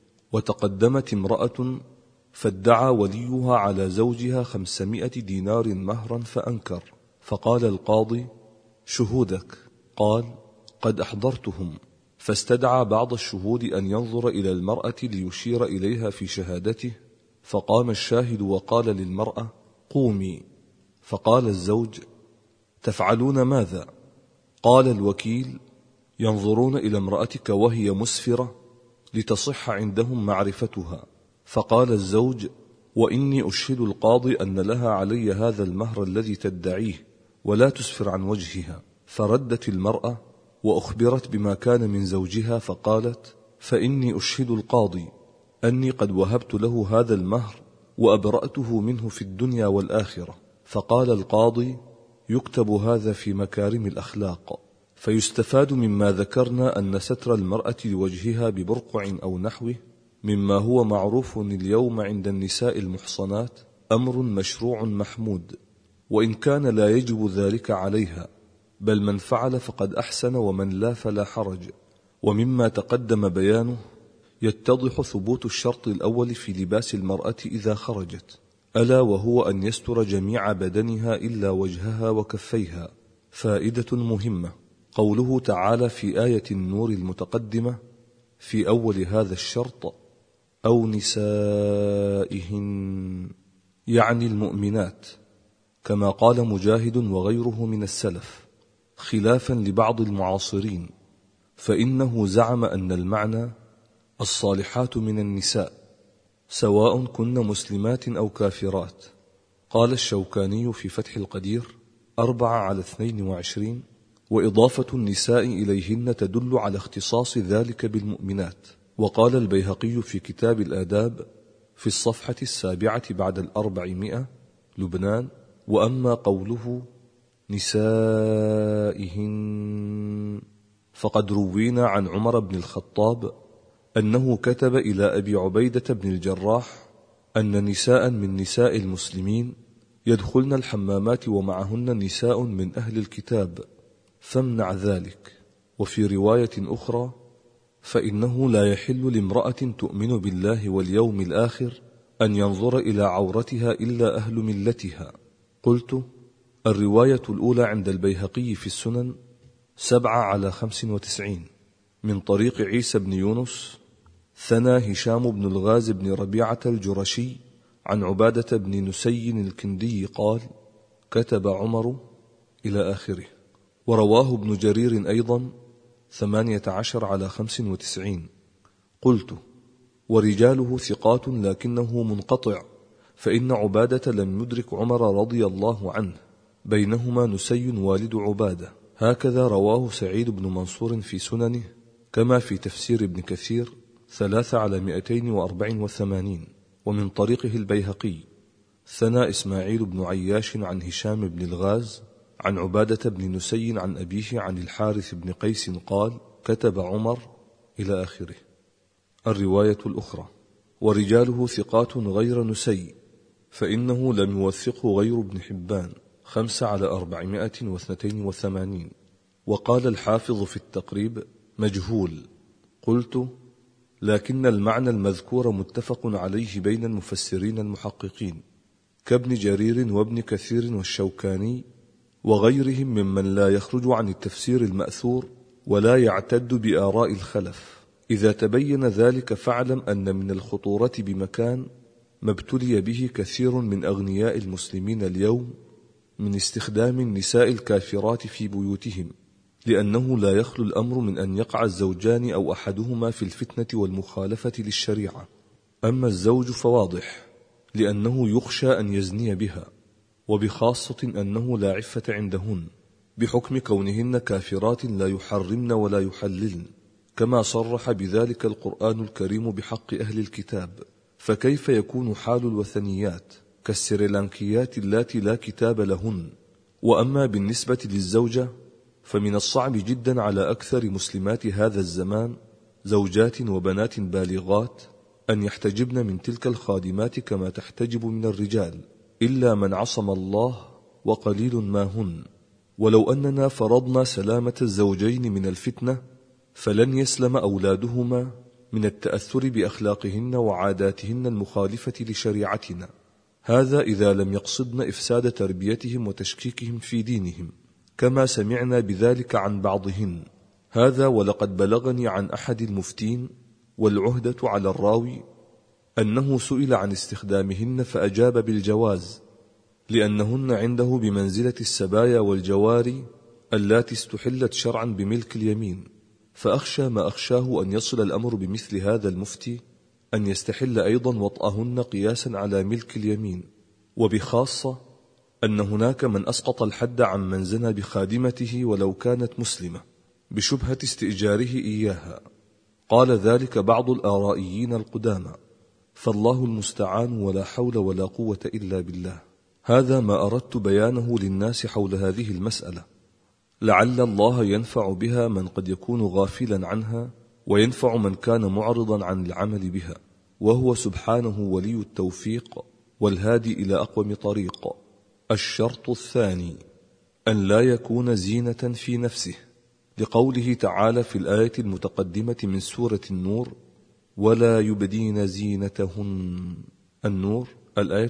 وتقدمت امرأة فادعى وليها على زوجها 500 دينار مهرا فأنكر، فقال القاضي: شهودك؟ قال: قد أحضرتهم. فاستدعى بعض الشهود أن ينظر إلى المرأة ليشير إليها في شهادته، فقام الشاهد وقال للمرأة: قومي. فقال الزوج: تفعلون ماذا؟ قال الوكيل: ينظرون إلى امرأتك وهي مسفرة لتصح عندهم معرفتها. فقال الزوج: وإني أشهد القاضي أن لها علي هذا المهر الذي تدعيه، ولا تسفر عن وجهها. فردت المرأة وأخبرت بما كان من زوجها، فقالت: فإني أشهد القاضي أني قد وهبت له هذا المهر وأبرأته منه في الدنيا والآخرة. فقال القاضي: يكتب هذا في مكارم الأخلاق. فيستفاد مما ذكرنا أن ستر المرأة لوجهها ببرقع أو نحوه مما هو معروف اليوم عند النساء المحصنات أمر مشروع محمود، وإن كان لا يجب ذلك عليها، بل من فعل فقد أحسن ومن لا فلا حرج. ومما تقدم بيانه يتضح ثبوت الشرط الأول في لباس المرأة إذا خرجت، ألا وهو أن يستر جميع بدنها إلا وجهها وكفيها. فائدة مهمة: قوله تعالى في آية النور المتقدمة في أول هذا الشرط: أو نسائهن، يعني المؤمنات، كما قال مجاهد وغيره من السلف، خلافا لبعض المعاصرين، فإنه زعم أن المعنى الصالحات من النساء سواء كن مسلمات أو كافرات. قال الشوكاني في فتح القدير 4/22: وإضافة النساء إليهن تدل على اختصاص ذلك بالمؤمنات. وقال البيهقي في كتاب الآداب في الصفحة 7 بعد 400 لبنان: وأما قوله نسائهن فقد روينا عن عمر بن الخطاب أنه كتب إلى أبي عبيدة بن الجراح أن نساء من نساء المسلمين يدخلن الحمامات ومعهن نساء من أهل الكتاب، فامنع ذلك. وفي رواية أخرى: فإنه لا يحل لامرأة تؤمن بالله واليوم الآخر أن ينظر إلى عورتها إلا أهل ملتها. قلت: الرواية الأولى عند البيهقي في السنن 7/95 من طريق عيسى بن يونس، ثنى هشام بن الغاز بن ربيعة الجرشي عن عبادة بن نسي الكندي قال: كتب عمر إلى آخره. ورواه ابن جرير أيضا 18/95. قلت: ورجاله ثقات لكنه منقطع، فإن عبادة لم يدرك عمر رضي الله عنه، بينهما نسي والد عبادة. هكذا رواه سعيد بن منصور في سننه، كما في تفسير ابن كثير 3/284. ومن طريقه البيهقي ثنى إسماعيل بن عياش عن هشام بن الغاز عن عبادة بن نسي عن أبيه عن الحارث بن قيس قال: كتب عمر إلى آخره. الرواية الأخرى: ورجاله ثقات غير نسي، فإنه لم يوثقه غير ابن حبان 5/482. وقال الحافظ في التقريب: مجهول. قلت: لكن المعنى المذكور متفق عليه بين المفسرين المحققين كابن جرير وابن كثير والشوكاني وغيرهم ممن لا يخرج عن التفسير المأثور ولا يعتد بآراء الخلف. إذا تبين ذلك فاعلم أن من الخطورة بمكان ما ابتلي به كثير من أغنياء المسلمين اليوم من استخدام النساء الكافرات في بيوتهم، لأنه لا يخلو الأمر من أن يقع الزوجان أو أحدهما في الفتنة والمخالفة للشريعة. أما الزوج فواضح، لأنه يخشى أن يزني بها، وبخاصة أنه لا عفة عندهن بحكم كونهن كافرات لا يحرمن ولا يحللن، كما صرح بذلك القرآن الكريم بحق أهل الكتاب. فكيف يكون حال الوثنيات كالسريلانكيات اللاتي لا كتاب لهن؟ وأما بالنسبة للزوجة فمن الصعب جدا على أكثر مسلمات هذا الزمان، زوجات وبنات بالغات، أن يحتجبن من تلك الخادمات كما تحتجب من الرجال، إلا من عصم الله، وقليل ما هن. ولو أننا فرضنا سلامة الزوجين من الفتنة فلن يسلم أولادهما من التأثر بأخلاقهن وعاداتهن المخالفة لشريعتنا، هذا إذا لم يقصدن إفساد تربيتهم وتشكيكهم في دينهم، كما سمعنا بذلك عن بعضهن. هذا ولقد بلغني عن أحد المفتين، والعهدة على الراوي، أنه سئل عن استخدامهن فأجاب بالجواز، لأنهن عنده بمنزلة السبايا والجواري اللاتي استحلت شرعا بملك اليمين. فأخشى ما أخشاه أن يصل الأمر بمثل هذا المفتي أن يستحل أيضا وطأهن قياسا على ملك اليمين، وبخاصة أن هناك من أسقط الحد عن من زنى بخادمته ولو كانت مسلمة بشبهة استئجاره إياها. قال ذلك بعض الآرائيين القدامى، فالله المستعان، ولا حول ولا قوة إلا بالله. هذا ما أردت بيانه للناس حول هذه المسألة، لعل الله ينفع بها من قد يكون غافلا عنها، وينفع من كان معرضا عن العمل بها، وهو سبحانه ولي التوفيق والهادي إلى أقوم طريق. الشرط الثاني أن لا يكون زينة في نفسه، لقوله تعالى في الآية المتقدمة من سورة النور: ولا يبدين زينتهن. النور الآية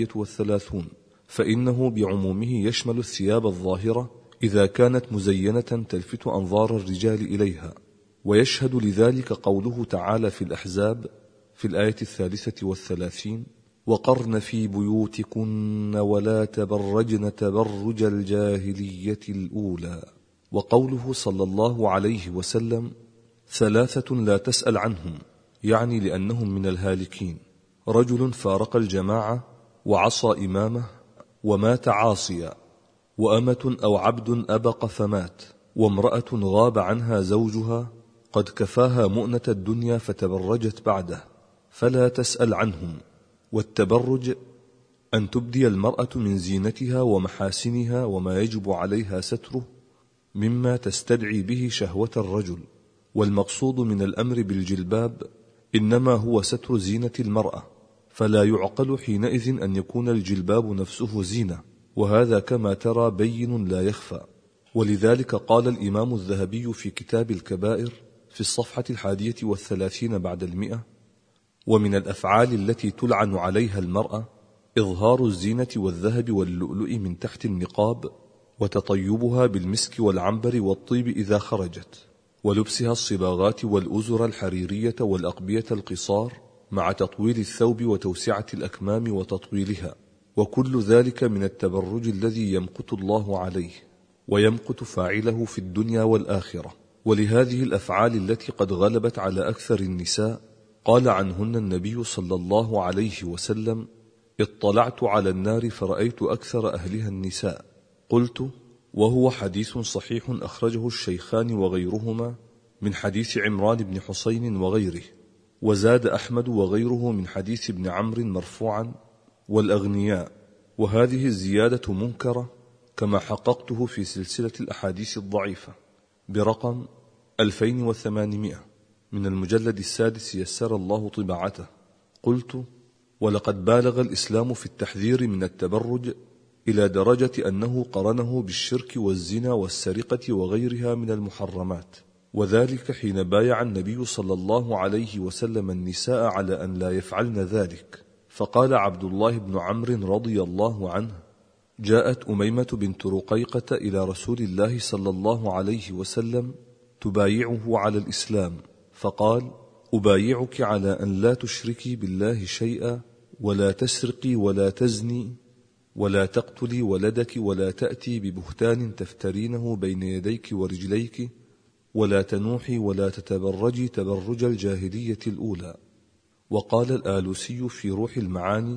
31. فإنه بعمومه يشمل الثياب الظاهرة إذا كانت مزينة تلفت أنظار الرجال إليها، ويشهد لذلك قوله تعالى في الأحزاب في الآية 33: وقرن في بيوتكن ولا تبرجن تبرج الجاهلية الأولى. وقوله صلى الله عليه وسلم: 3 لا تسأل عنهم، يعني لأنهم من الهالكين: رجل فارق الجماعة وعصى إمامه ومات عاصيا، وأمة أو عبد أبق فمات، وامرأة غاب عنها زوجها قد كفاها مؤنة الدنيا فتبرجت بعده، فلا تسأل عنهم. والتبرج أن تبدي المرأة من زينتها ومحاسنها وما يجب عليها ستره مما تستدعي به شهوة الرجل. والمقصود من الأمر بالجلباب إنما هو ستر زينة المرأة، فلا يعقل حينئذ أن يكون الجلباب نفسه زينة، وهذا كما ترى بين لا يخفى. ولذلك قال الإمام الذهبي في كتاب الكبائر في الصفحة 31 بعد 100: ومن الأفعال التي تلعن عليها المرأة إظهار الزينة والذهب واللؤلؤ من تحت النقاب، وتطيبها بالمسك والعنبر والطيب إذا خرجت، ولبسها الصباغات والأزر الحريرية والأقبية القصار مع تطويل الثوب وتوسعة الأكمام وتطويلها، وكل ذلك من التبرج الذي يمقت الله عليه ويمقت فاعله في الدنيا والآخرة. ولهذه الأفعال التي قد غلبت على أكثر النساء قال عنهن النبي صلى الله عليه وسلم: اطلعت على النار فرأيت أكثر أهلها النساء. قلت: وهو حديث صحيح أخرجه الشيخان وغيرهما من حديث عمران بن حسين وغيره، وزاد أحمد وغيره من حديث ابن عمرو مرفوعا: والأغنياء. وهذه الزيادة منكرة كما حققته في سلسلة الأحاديث الضعيفة برقم 2800 من المجلد 6 يسر الله طباعته. قلت: ولقد بالغ الإسلام في التحذير من التبرج إلى درجة أنه قرنه بالشرك والزنا والسرقة وغيرها من المحرمات، وذلك حين بايع النبي صلى الله عليه وسلم النساء على أن لا يفعلن ذلك. فقال عبد الله بن عمرو رضي الله عنه: جاءت أميمة بنت رقيقة إلى رسول الله صلى الله عليه وسلم تبايعه على الإسلام، فقال: أبايعك على أن لا تشركي بالله شيئا، ولا تسرقي ولا تزني، ولا تقتلي ولدك، ولا تأتي ببهتان تفترينه بين يديك ورجليك، ولا تنوحي ولا تتبرجي تبرج الجاهلية الأولى. وقال الآلوسي في روح المعاني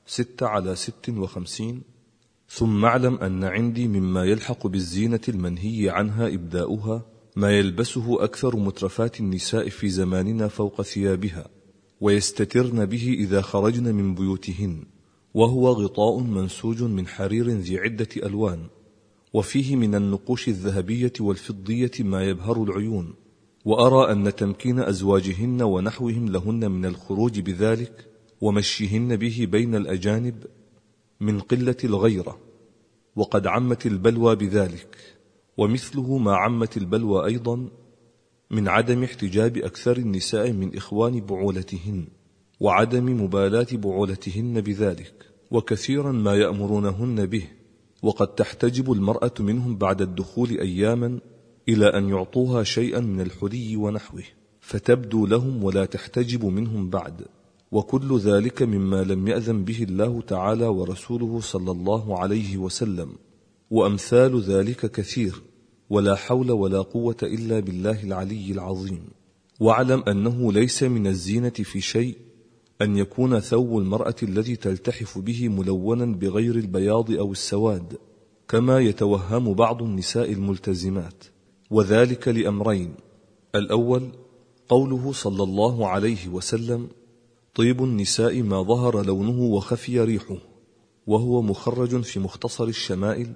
6/56: ثم اعلم أن عندي مما يلحق بالزينة المنهي عنها إبداؤها ما يلبسه أكثر مترفات النساء في زماننا فوق ثيابها، ويستترن به إذا خرجن من بيوتهن، وهو غطاء منسوج من حرير ذي عدة ألوان، وفيه من النقوش الذهبية والفضية ما يبهر العيون. وأرى أن تمكين أزواجهن ونحوهم لهن من الخروج بذلك ومشيهن به بين الأجانب من قلة الغيرة، وقد عمت البلوى بذلك، ومثله ما عمت البلوى أيضا من عدم احتجاب أكثر النساء من إخوان بعولتهن، وعدم مبالاة بعولتهن بذلك، وكثيرا ما يأمرونهن به، وقد تحتجب المرأة منهم بعد الدخول أياما إلى أن يعطوها شيئا من الحلي ونحوه، فتبدو لهم ولا تحتجب منهم بعد، وكل ذلك مما لم يأذن به الله تعالى ورسوله صلى الله عليه وسلم، وأمثال ذلك كثير، ولا حول ولا قوة إلا بالله العلي العظيم. واعلم أنه ليس من الزينة في شيء أن يكون ثوب المرأة الذي تلتحف به ملونا بغير البياض أو السواد، كما يتوهم بعض النساء الملتزمات، وذلك لأمرين: الأول قوله صلى الله عليه وسلم: طيب النساء ما ظهر لونه وخفي ريحه، وهو مخرج في مختصر الشمائل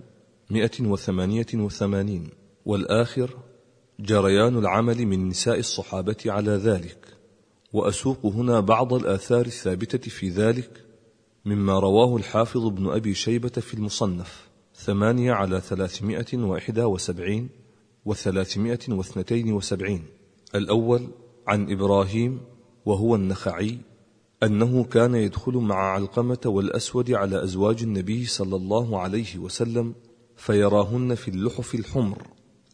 188. والآخر جريان العمل من نساء الصحابة على ذلك. وأسوق هنا بعض الآثار الثابتة في ذلك مما رواه الحافظ ابن أبي شيبة في المصنف 8/371 و372. الأول عن إبراهيم وهو النخعي أنه كان يدخل مع علقمة والأسود على أزواج النبي صلى الله عليه وسلم فيراهن في اللحف الحمر.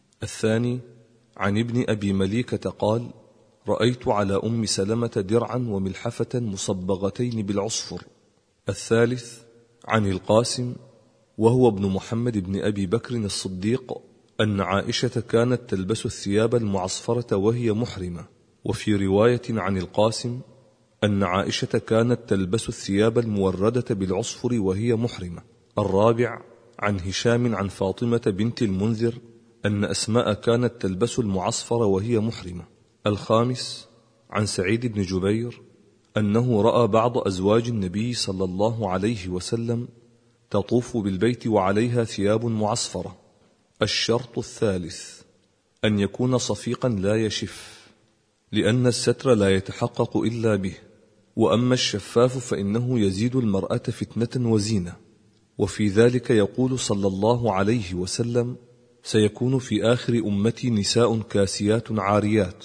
الثاني عن ابن أبي مليكة قال: رأيت على أم سلمة درعا وملحفة مصبغتين بالعصفر. الثالث عن القاسم وهو ابن محمد بن أبي بكر الصديق أن عائشة كانت تلبس الثياب المعصفرة وهي محرمة. وفي رواية عن القاسم أن عائشة كانت تلبس الثياب الموردة بالعصفر وهي محرمة. الرابع عن هشام عن فاطمة بنت المنذر أن أسماء كانت تلبس المعصفر وهي محرمة. الخامس عن سعيد بن جبير أنه رأى بعض أزواج النبي صلى الله عليه وسلم تطوف بالبيت وعليها ثياب معصفرة. الشرط الثالث أن يكون صفيقا لا يشف، لأن الستر لا يتحقق إلا به، وأما الشفاف فإنه يزيد المرأة فتنة وزينة. وفي ذلك يقول صلى الله عليه وسلم: سيكون في آخر أمتي نساء كاسيات عاريات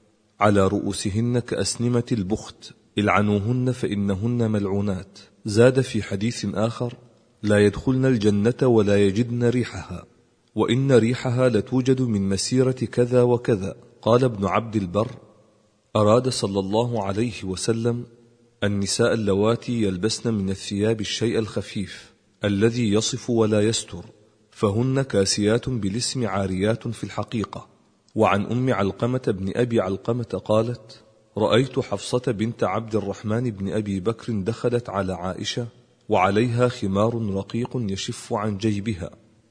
على رؤوسهن كأسنمة البخت، العنوهن فإنهن ملعونات. زاد في حديث آخر: لا يدخلن الجنة ولا يجدن ريحها، وإن ريحها لتوجد من مسيرة كذا وكذا. قال ابن عبد البر: أراد صلى الله عليه وسلم النساء اللواتي يلبسن من الثياب الشيء الخفيف الذي يصف ولا يستر، فهن كاسيات بالاسم عاريات في الحقيقة. وعن أم علقمة بن أبي علقمة قالت: رأيت حفصة بنت عبد الرحمن بن أبي بكر دخلت على عائشة وعليها خمار رقيق يشف عن جيبها،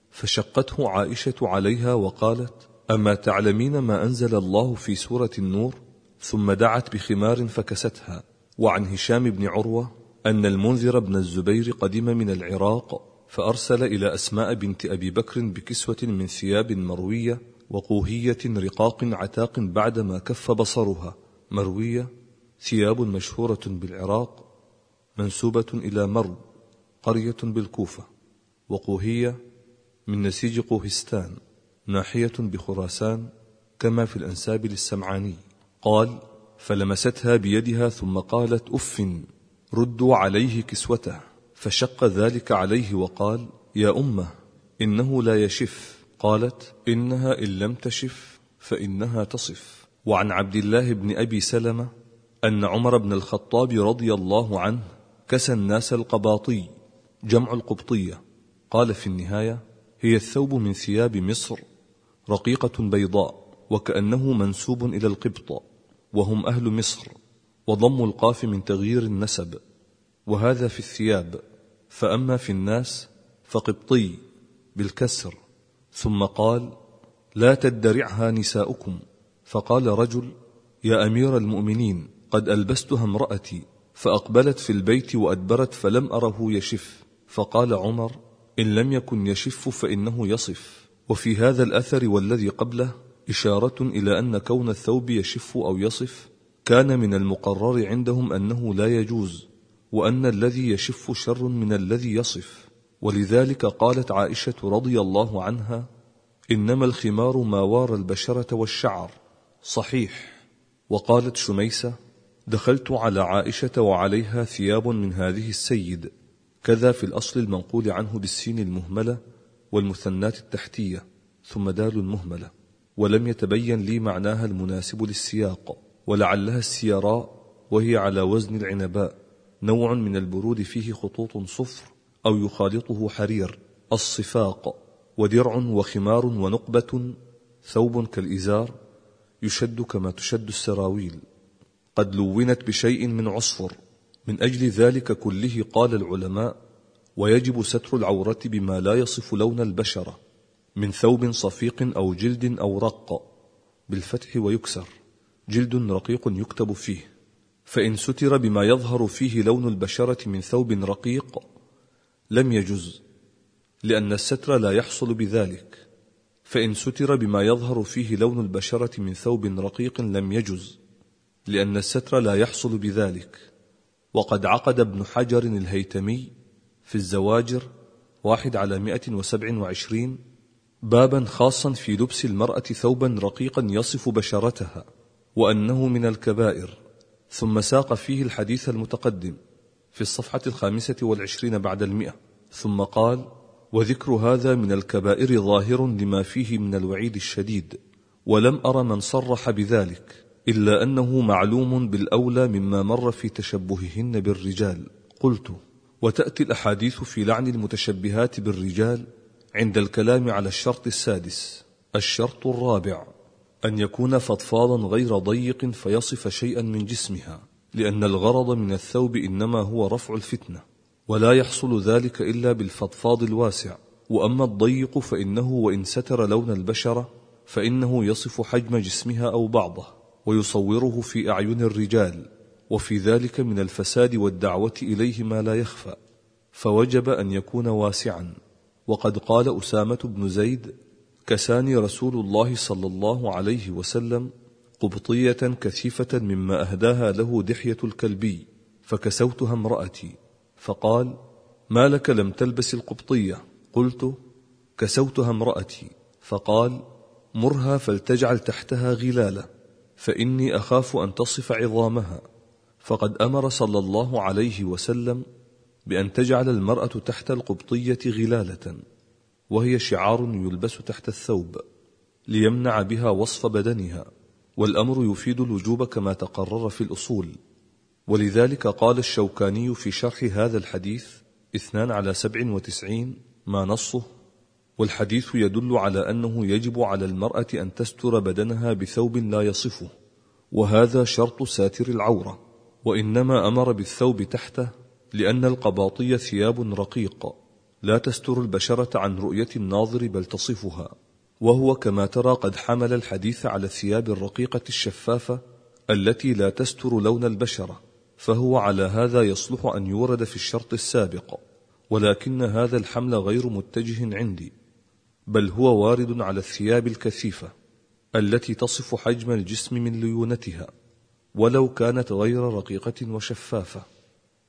فشقته عائشة عليها وقالت: أما تعلمين ما أنزل الله في سورة النور؟ ثم دعت بخمار فكستها. وعن هشام بن عروة أن المنذر بن الزبير قدم من العراق فأرسل إلى أسماء بنت أبي بكر بكسوة من ثياب مروية وقوهية رقاق عتاق بعدما كف بصرها. مروية ثياب مشهورة بالعراق منسوبة إلى مرو، قرية بالكوفة، وقوهية من نسيج قوهستان، ناحية بخراسان، كما في الأنساب للسمعاني. قال: فلمستها بيدها ثم قالت: أف، ردوا عليه كسوته، فشق ذلك عليه وقال: يا أمه إنه لا يشف. قالت: إنها إن لم تشف فإنها تصف. وعن عبد الله بن أبي سلمة أن عمر بن الخطاب رضي الله عنه كسى الناس القباطي، جمع القبطية. قال في النهاية: هي الثوب من ثياب مصر، رقيقة بيضاء، وكأنه منسوب إلى القبط، وهم أهل مصر، وضم القاف من تغيير النسب. وهذا في الثياب. فأما في الناس فقبطي بالكسر. ثم قال: لا تدرعها نساؤكم. فقال رجل: يا أمير المؤمنين، قد ألبستها امرأتي، فأقبلت في البيت وأدبرت فلم أره يشف. فقال عمر: إن لم يكن يشف فإنه يصف. وفي هذا الأثر والذي قبله إشارة إلى أن كون الثوب يشف أو يصف كان من المقرر عندهم أنه لا يجوز، وأن الذي يشف شر من الذي يصف. ولذلك قالت عائشة رضي الله عنها: إنما الخمار ما وار البشرة والشعر. صحيح. وقالت شميسة: دخلت على عائشة وعليها ثياب من هذه السيد، كذا في الأصل المنقول عنه بالسين المهملة والمثنات التحتية ثم دال المهملة، ولم يتبين لي معناها المناسب للسياق، ولعلها السيراء، وهي على وزن العنباء، نوع من البرود فيه خطوط صفر أو يخالطه حرير، الصفاق. ودرع وخمار ونقبة، ثوب كالإزار يشد كما تشد السراويل، قد لونت بشيء من عصفر. من أجل ذلك كله قال العلماء: ويجب ستر العورة بما لا يصف لون البشرة، من ثوب صفيق أو جلد أو رق، بالفتح ويكسر، جلد رقيق يكتب فيه. فإن ستر بما يظهر فيه لون البشرة من ثوب رقيق لم يجز، لأن الستر لا يحصل بذلك. فإن ستر بما يظهر فيه لون البشرة من ثوب رقيق لم يجز، لأن الستر لا يحصل بذلك. وقد عقد ابن حجر الهيتمي في الزواجر 1/127 بابا خاصا في لبس المرأة ثوبا رقيقا يصف بشرتها، وأنه من الكبائر، ثم ساق فيه الحديث المتقدم في 25 بعد 100، ثم قال: وذكر هذا من الكبائر ظاهر لما فيه من الوعيد الشديد، ولم أر من صرح بذلك، إلا أنه معلوم بالأولى مما مر في تشبههن بالرجال. قلت: وتأتي الأحاديث في لعن المتشبهات بالرجال عند الكلام على الشرط السادس. الشرط الرابع أن يكون فضفاضا غير ضيق فيصف شيئا من جسمها، لأن الغرض من الثوب إنما هو رفع الفتنة، ولا يحصل ذلك إلا بالفضفاض الواسع. وأما الضيق فإنه وإن ستر لون البشرة فإنه يصف حجم جسمها أو بعضه، ويصوره في أعين الرجال، وفي ذلك من الفساد والدعوة إليه ما لا يخفى، فوجب أن يكون واسعا. وقد قال أسامة بن زيد: كساني رسول الله صلى الله عليه وسلم قبطية كثيفة مما أهداها له دحية الكلبي، فكسوتها امرأتي. فقال: ما لك لم تلبس القبطية؟ قلت: كسوتها امرأتي. فقال: مرها فلتجعل تحتها غلالة، فإني أخاف أن تصف عظامها. فقد أمر صلى الله عليه وسلم بأن تجعل المرأة تحت القبطية غلالة، وهي شعار يلبس تحت الثوب ليمنع بها وصف بدنها، والأمر يفيد الوجوب كما تقرر في الأصول. ولذلك قال الشوكاني في شرح هذا الحديث 2/97 ما نصه: والحديث يدل على أنه يجب على المرأة أن تستر بدنها بثوب لا يصفه، وهذا شرط ساتر العورة، وإنما أمر بالثوب تحته لأن القباطية ثياب رقيق لا تستر البشرة عن رؤية الناظر بل تصفها، وهو كما ترى قد حمل الحديث على الثياب الرقيقة الشفافة التي لا تستر لون البشرة، فهو على هذا يصلح أن يورد في الشرط السابق، ولكن هذا الحمل غير متجه عندي، بل هو وارد على الثياب الكثيفة التي تصف حجم الجسم من ليونتها ولو كانت غير رقيقة وشفافة.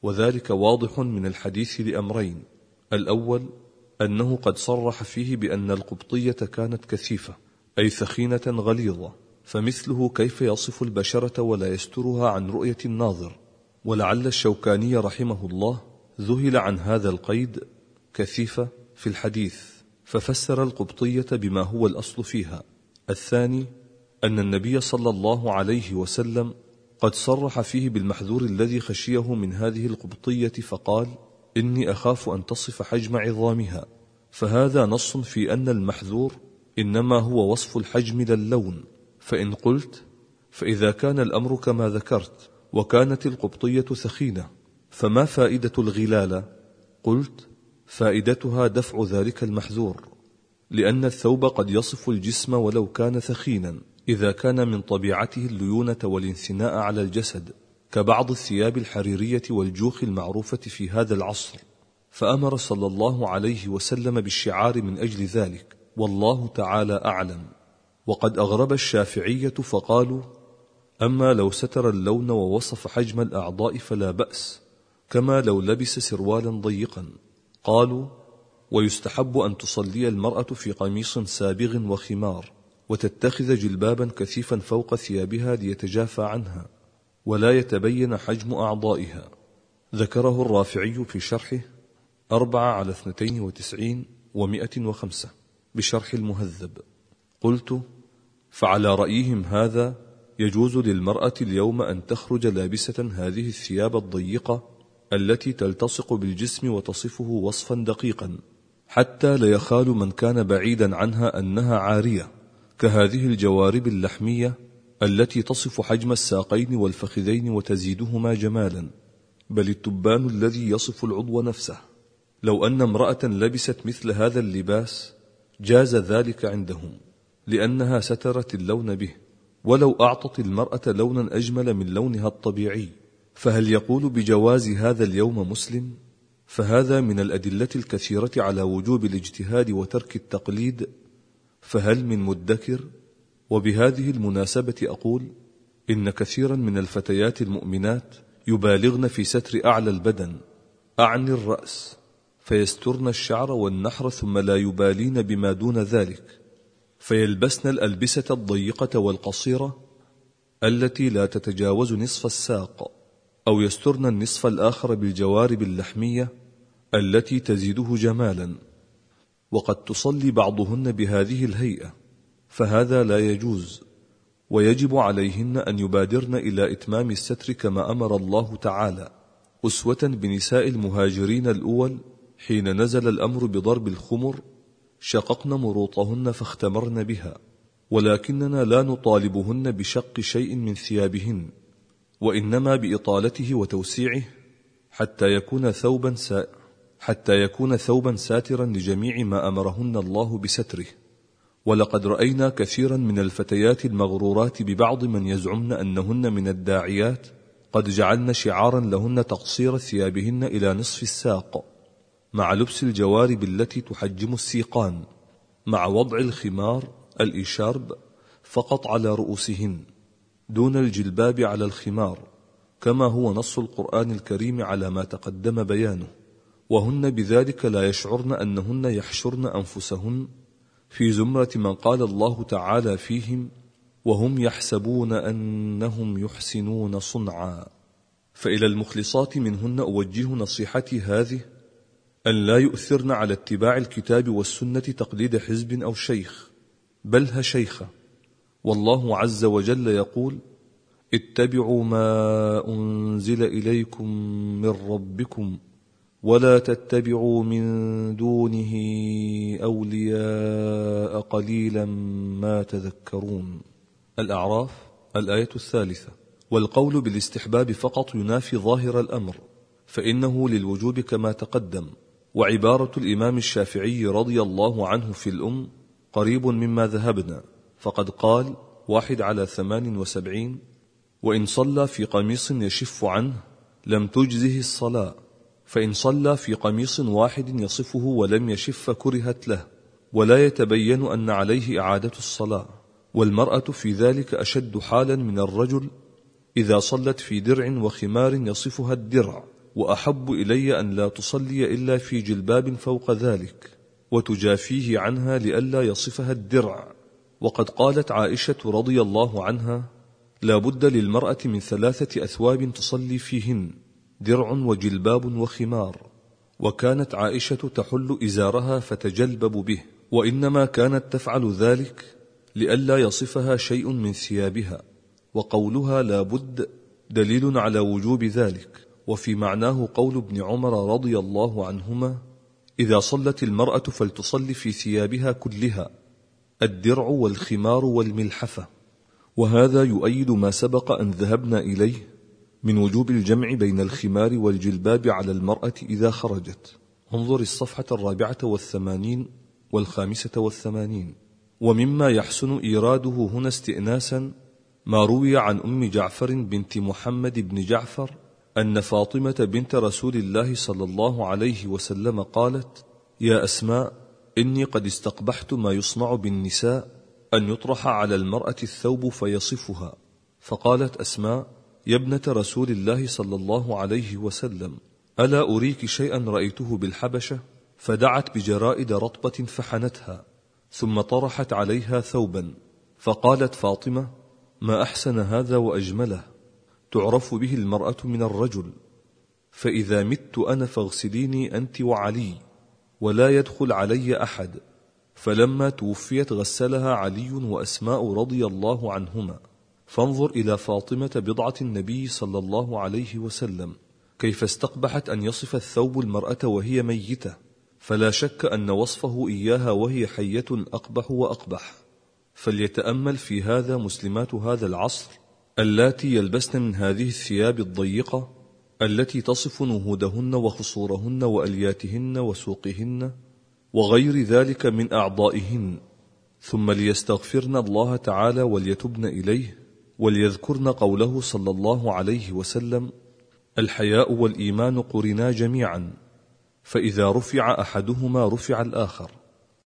وذلك واضح من الحديث لأمرين: الأول أنه قد صرح فيه بأن القبطية كانت كثيفة، أي ثخينة غليظة، فمثله كيف يصف البشرة ولا يسترها عن رؤية الناظر. ولعل الشوكاني رحمه الله ذهل عن هذا القيد كثيفة في الحديث، ففسر القبطية بما هو الأصل فيها. الثاني أن النبي صلى الله عليه وسلم قد صرح فيه بالمحذور الذي خشيه من هذه القبطية، فقال: إني أخاف أن تصف حجم عظامها، فهذا نص في أن المحذور إنما هو وصف الحجم لا اللون. فإن قلت: فإذا كان الأمر كما ذكرت وكانت القبطية ثخينة فما فائدة الغلالة؟ قلت: فائدتها دفع ذلك المحذور، لأن الثوب قد يصف الجسم ولو كان ثخينا إذا كان من طبيعته الليونة والانثناء على الجسد، كبعض الثياب الحريرية والجوخ المعروفة في هذا العصر، فأمر صلى الله عليه وسلم بالشعار من أجل ذلك، والله تعالى أعلم. وقد أغرب الشافعية فقالوا: أما لو ستر اللون ووصف حجم الأعضاء فلا بأس، كما لو لبس سروالا ضيقا. قالوا: ويستحب أن تصلي المرأة في قميص سابغ وخمار، وتتخذ جلبابا كثيفا فوق ثيابها ليتجافى عنها ولا يتبين حجم أعضائها. ذكره الرافعي في شرحه 4/92 و105 بشرح المهذب. قلت: فعلى رأيهم هذا يجوز للمرأة اليوم أن تخرج لابسة هذه الثياب الضيقة التي تلتصق بالجسم وتصفه وصفا دقيقا، حتى لا يخال من كان بعيدا عنها أنها عارية، كهذه الجوارب اللحمية التي تصف حجم الساقين والفخذين وتزيدهما جمالا، بل التبان الذي يصف العضو نفسه. لو أن امرأة لبست مثل هذا اللباس جاز ذلك عندهم، لأنها سترت اللون به، ولو أعطت المرأة لونا أجمل من لونها الطبيعي. فهل يقول بجواز هذا اليوم مسلم؟ فهذا من الأدلة الكثيرة على وجوب الاجتهاد وترك التقليد، فهل من مدكر؟ وبهذه المناسبة أقول: إن كثيرا من الفتيات المؤمنات يبالغن في ستر أعلى البدن، أعني الرأس، فيسترن الشعر والنحر، ثم لا يبالين بما دون ذلك، فيلبسن الألبسة الضيقة والقصيرة التي لا تتجاوز نصف الساق، أو يسترن النصف الآخر بالجوارب اللحمية التي تزيده جمالا، وقد تصلي بعضهن بهذه الهيئة، فهذا لا يجوز، ويجب عليهن أن يبادرن إلى إتمام الستر كما أمر الله تعالى، أسوة بنساء المهاجرين الأول حين نزل الأمر بضرب الخمر شققن مروطهن فاختمرن بها، ولكننا لا نطالبهن بشق شيء من ثيابهن، وإنما بإطالته وتوسيعه حتى يكون ثوبا ساترا لجميع ما أمرهن الله بستره. ولقد رأينا كثيرا من الفتيات المغرورات ببعض من يزعمن أنهن من الداعيات قد جعلن شعارا لهن تقصير ثيابهن إلى نصف الساق، مع لبس الجوارب التي تحجم السيقان، مع وضع الخمار الإشارب فقط على رؤوسهن دون الجلباب على الخمار، كما هو نص القرآن الكريم على ما تقدم بيانه، وهن بذلك لا يشعرن أنهن يحشرن أنفسهن في زمرة من قال الله تعالى فيهم: وهم يحسبون أنهم يحسنون صنعا. فإلى المخلصات منهن أوجه نصيحتي هذه: أن لا يؤثرن على اتباع الكتاب والسنة تقليد حزب أو شيخ، بل شيخة. والله عز وجل يقول: اتبعوا ما أنزل إليكم من ربكم ولا تتبعوا من دونه أولياء قليلا ما تذكرون. الأعراف الآية 3. والقول بالاستحباب فقط ينافي ظاهر الأمر، فإنه للوجوب كما تقدم. وعبارة الإمام الشافعي رضي الله عنه في الأم قريب مما ذهبنا، فقد قال 1/78: وإن صلى في قميص يشف عنه لم تجزه الصلاة، فإن صلى في قميص واحد يصفه ولم يشف كرهت له، ولا يتبين أن عليه إعادة الصلاة. والمرأة في ذلك أشد حالا من الرجل إذا صلت في درع وخمار يصفها الدرع وأحب إلي أن لا تصلي إلا في جلباب فوق ذلك، وتجافيه عنها لئلا يصفها الدرع. وقد قالت عائشة رضي الله عنها: لا بد للمرأة من 3 أثواب تصلي فيهن، درع وجلباب وخمار. وكانت عائشة تحل إزارها فتجلبب به، وإنما كانت تفعل ذلك لئلا يصفها شيء من ثيابها. وقولها لا بد دليل على وجوب ذلك. وفي معناه قول ابن عمر رضي الله عنهما: إذا صلت المرأة فلتصلي في ثيابها كلها، الدرع والخمار والملحفة. وهذا يؤيد ما سبق أن ذهبنا إليه من وجوب الجمع بين الخمار والجلباب على المرأة إذا خرجت. انظر الصفحة 84 و85. ومما يحسن إيراده هنا استئناسا ما روي عن أم جعفر بنت محمد بن جعفر أن فاطمة بنت رسول الله صلى الله عليه وسلم قالت: يا أسماء، إني قد استقبحت ما يصنع بالنساء، أن يطرح على المرأة الثوب فيصفها. فقالت أسماء: يا ابنة رسول الله صلى الله عليه وسلم، ألا أريك شيئا رأيته بالحبشة؟ فدعت بجرائد رطبة فحنتها، ثم طرحت عليها ثوبا، فقالت فاطمة: ما أحسن هذا وأجمله، تعرف به المرأة من الرجل، فإذا مت أنا فاغسليني أنت وعلي، ولا يدخل علي أحد. فلما توفيت غسلها علي وأسماء رضي الله عنهما. فانظر إلى فاطمة بضعة النبي صلى الله عليه وسلم كيف استقبحت أن يصف الثوب المرأة وهي ميتة، فلا شك أن وصفه إياها وهي حية أقبح وأقبح. فليتأمل في هذا مسلمات هذا العصر اللاتي يلبسن من هذه الثياب الضيقة التي تصف نهودهن وخصورهن وألياتهن وسوقهن وغير ذلك من أعضائهن، ثم ليستغفرن الله تعالى وليتبن إليه، وليذكرن قوله صلى الله عليه وسلم: الحياء والإيمان قرنا جميعا، فإذا رفع أحدهما رفع الآخر.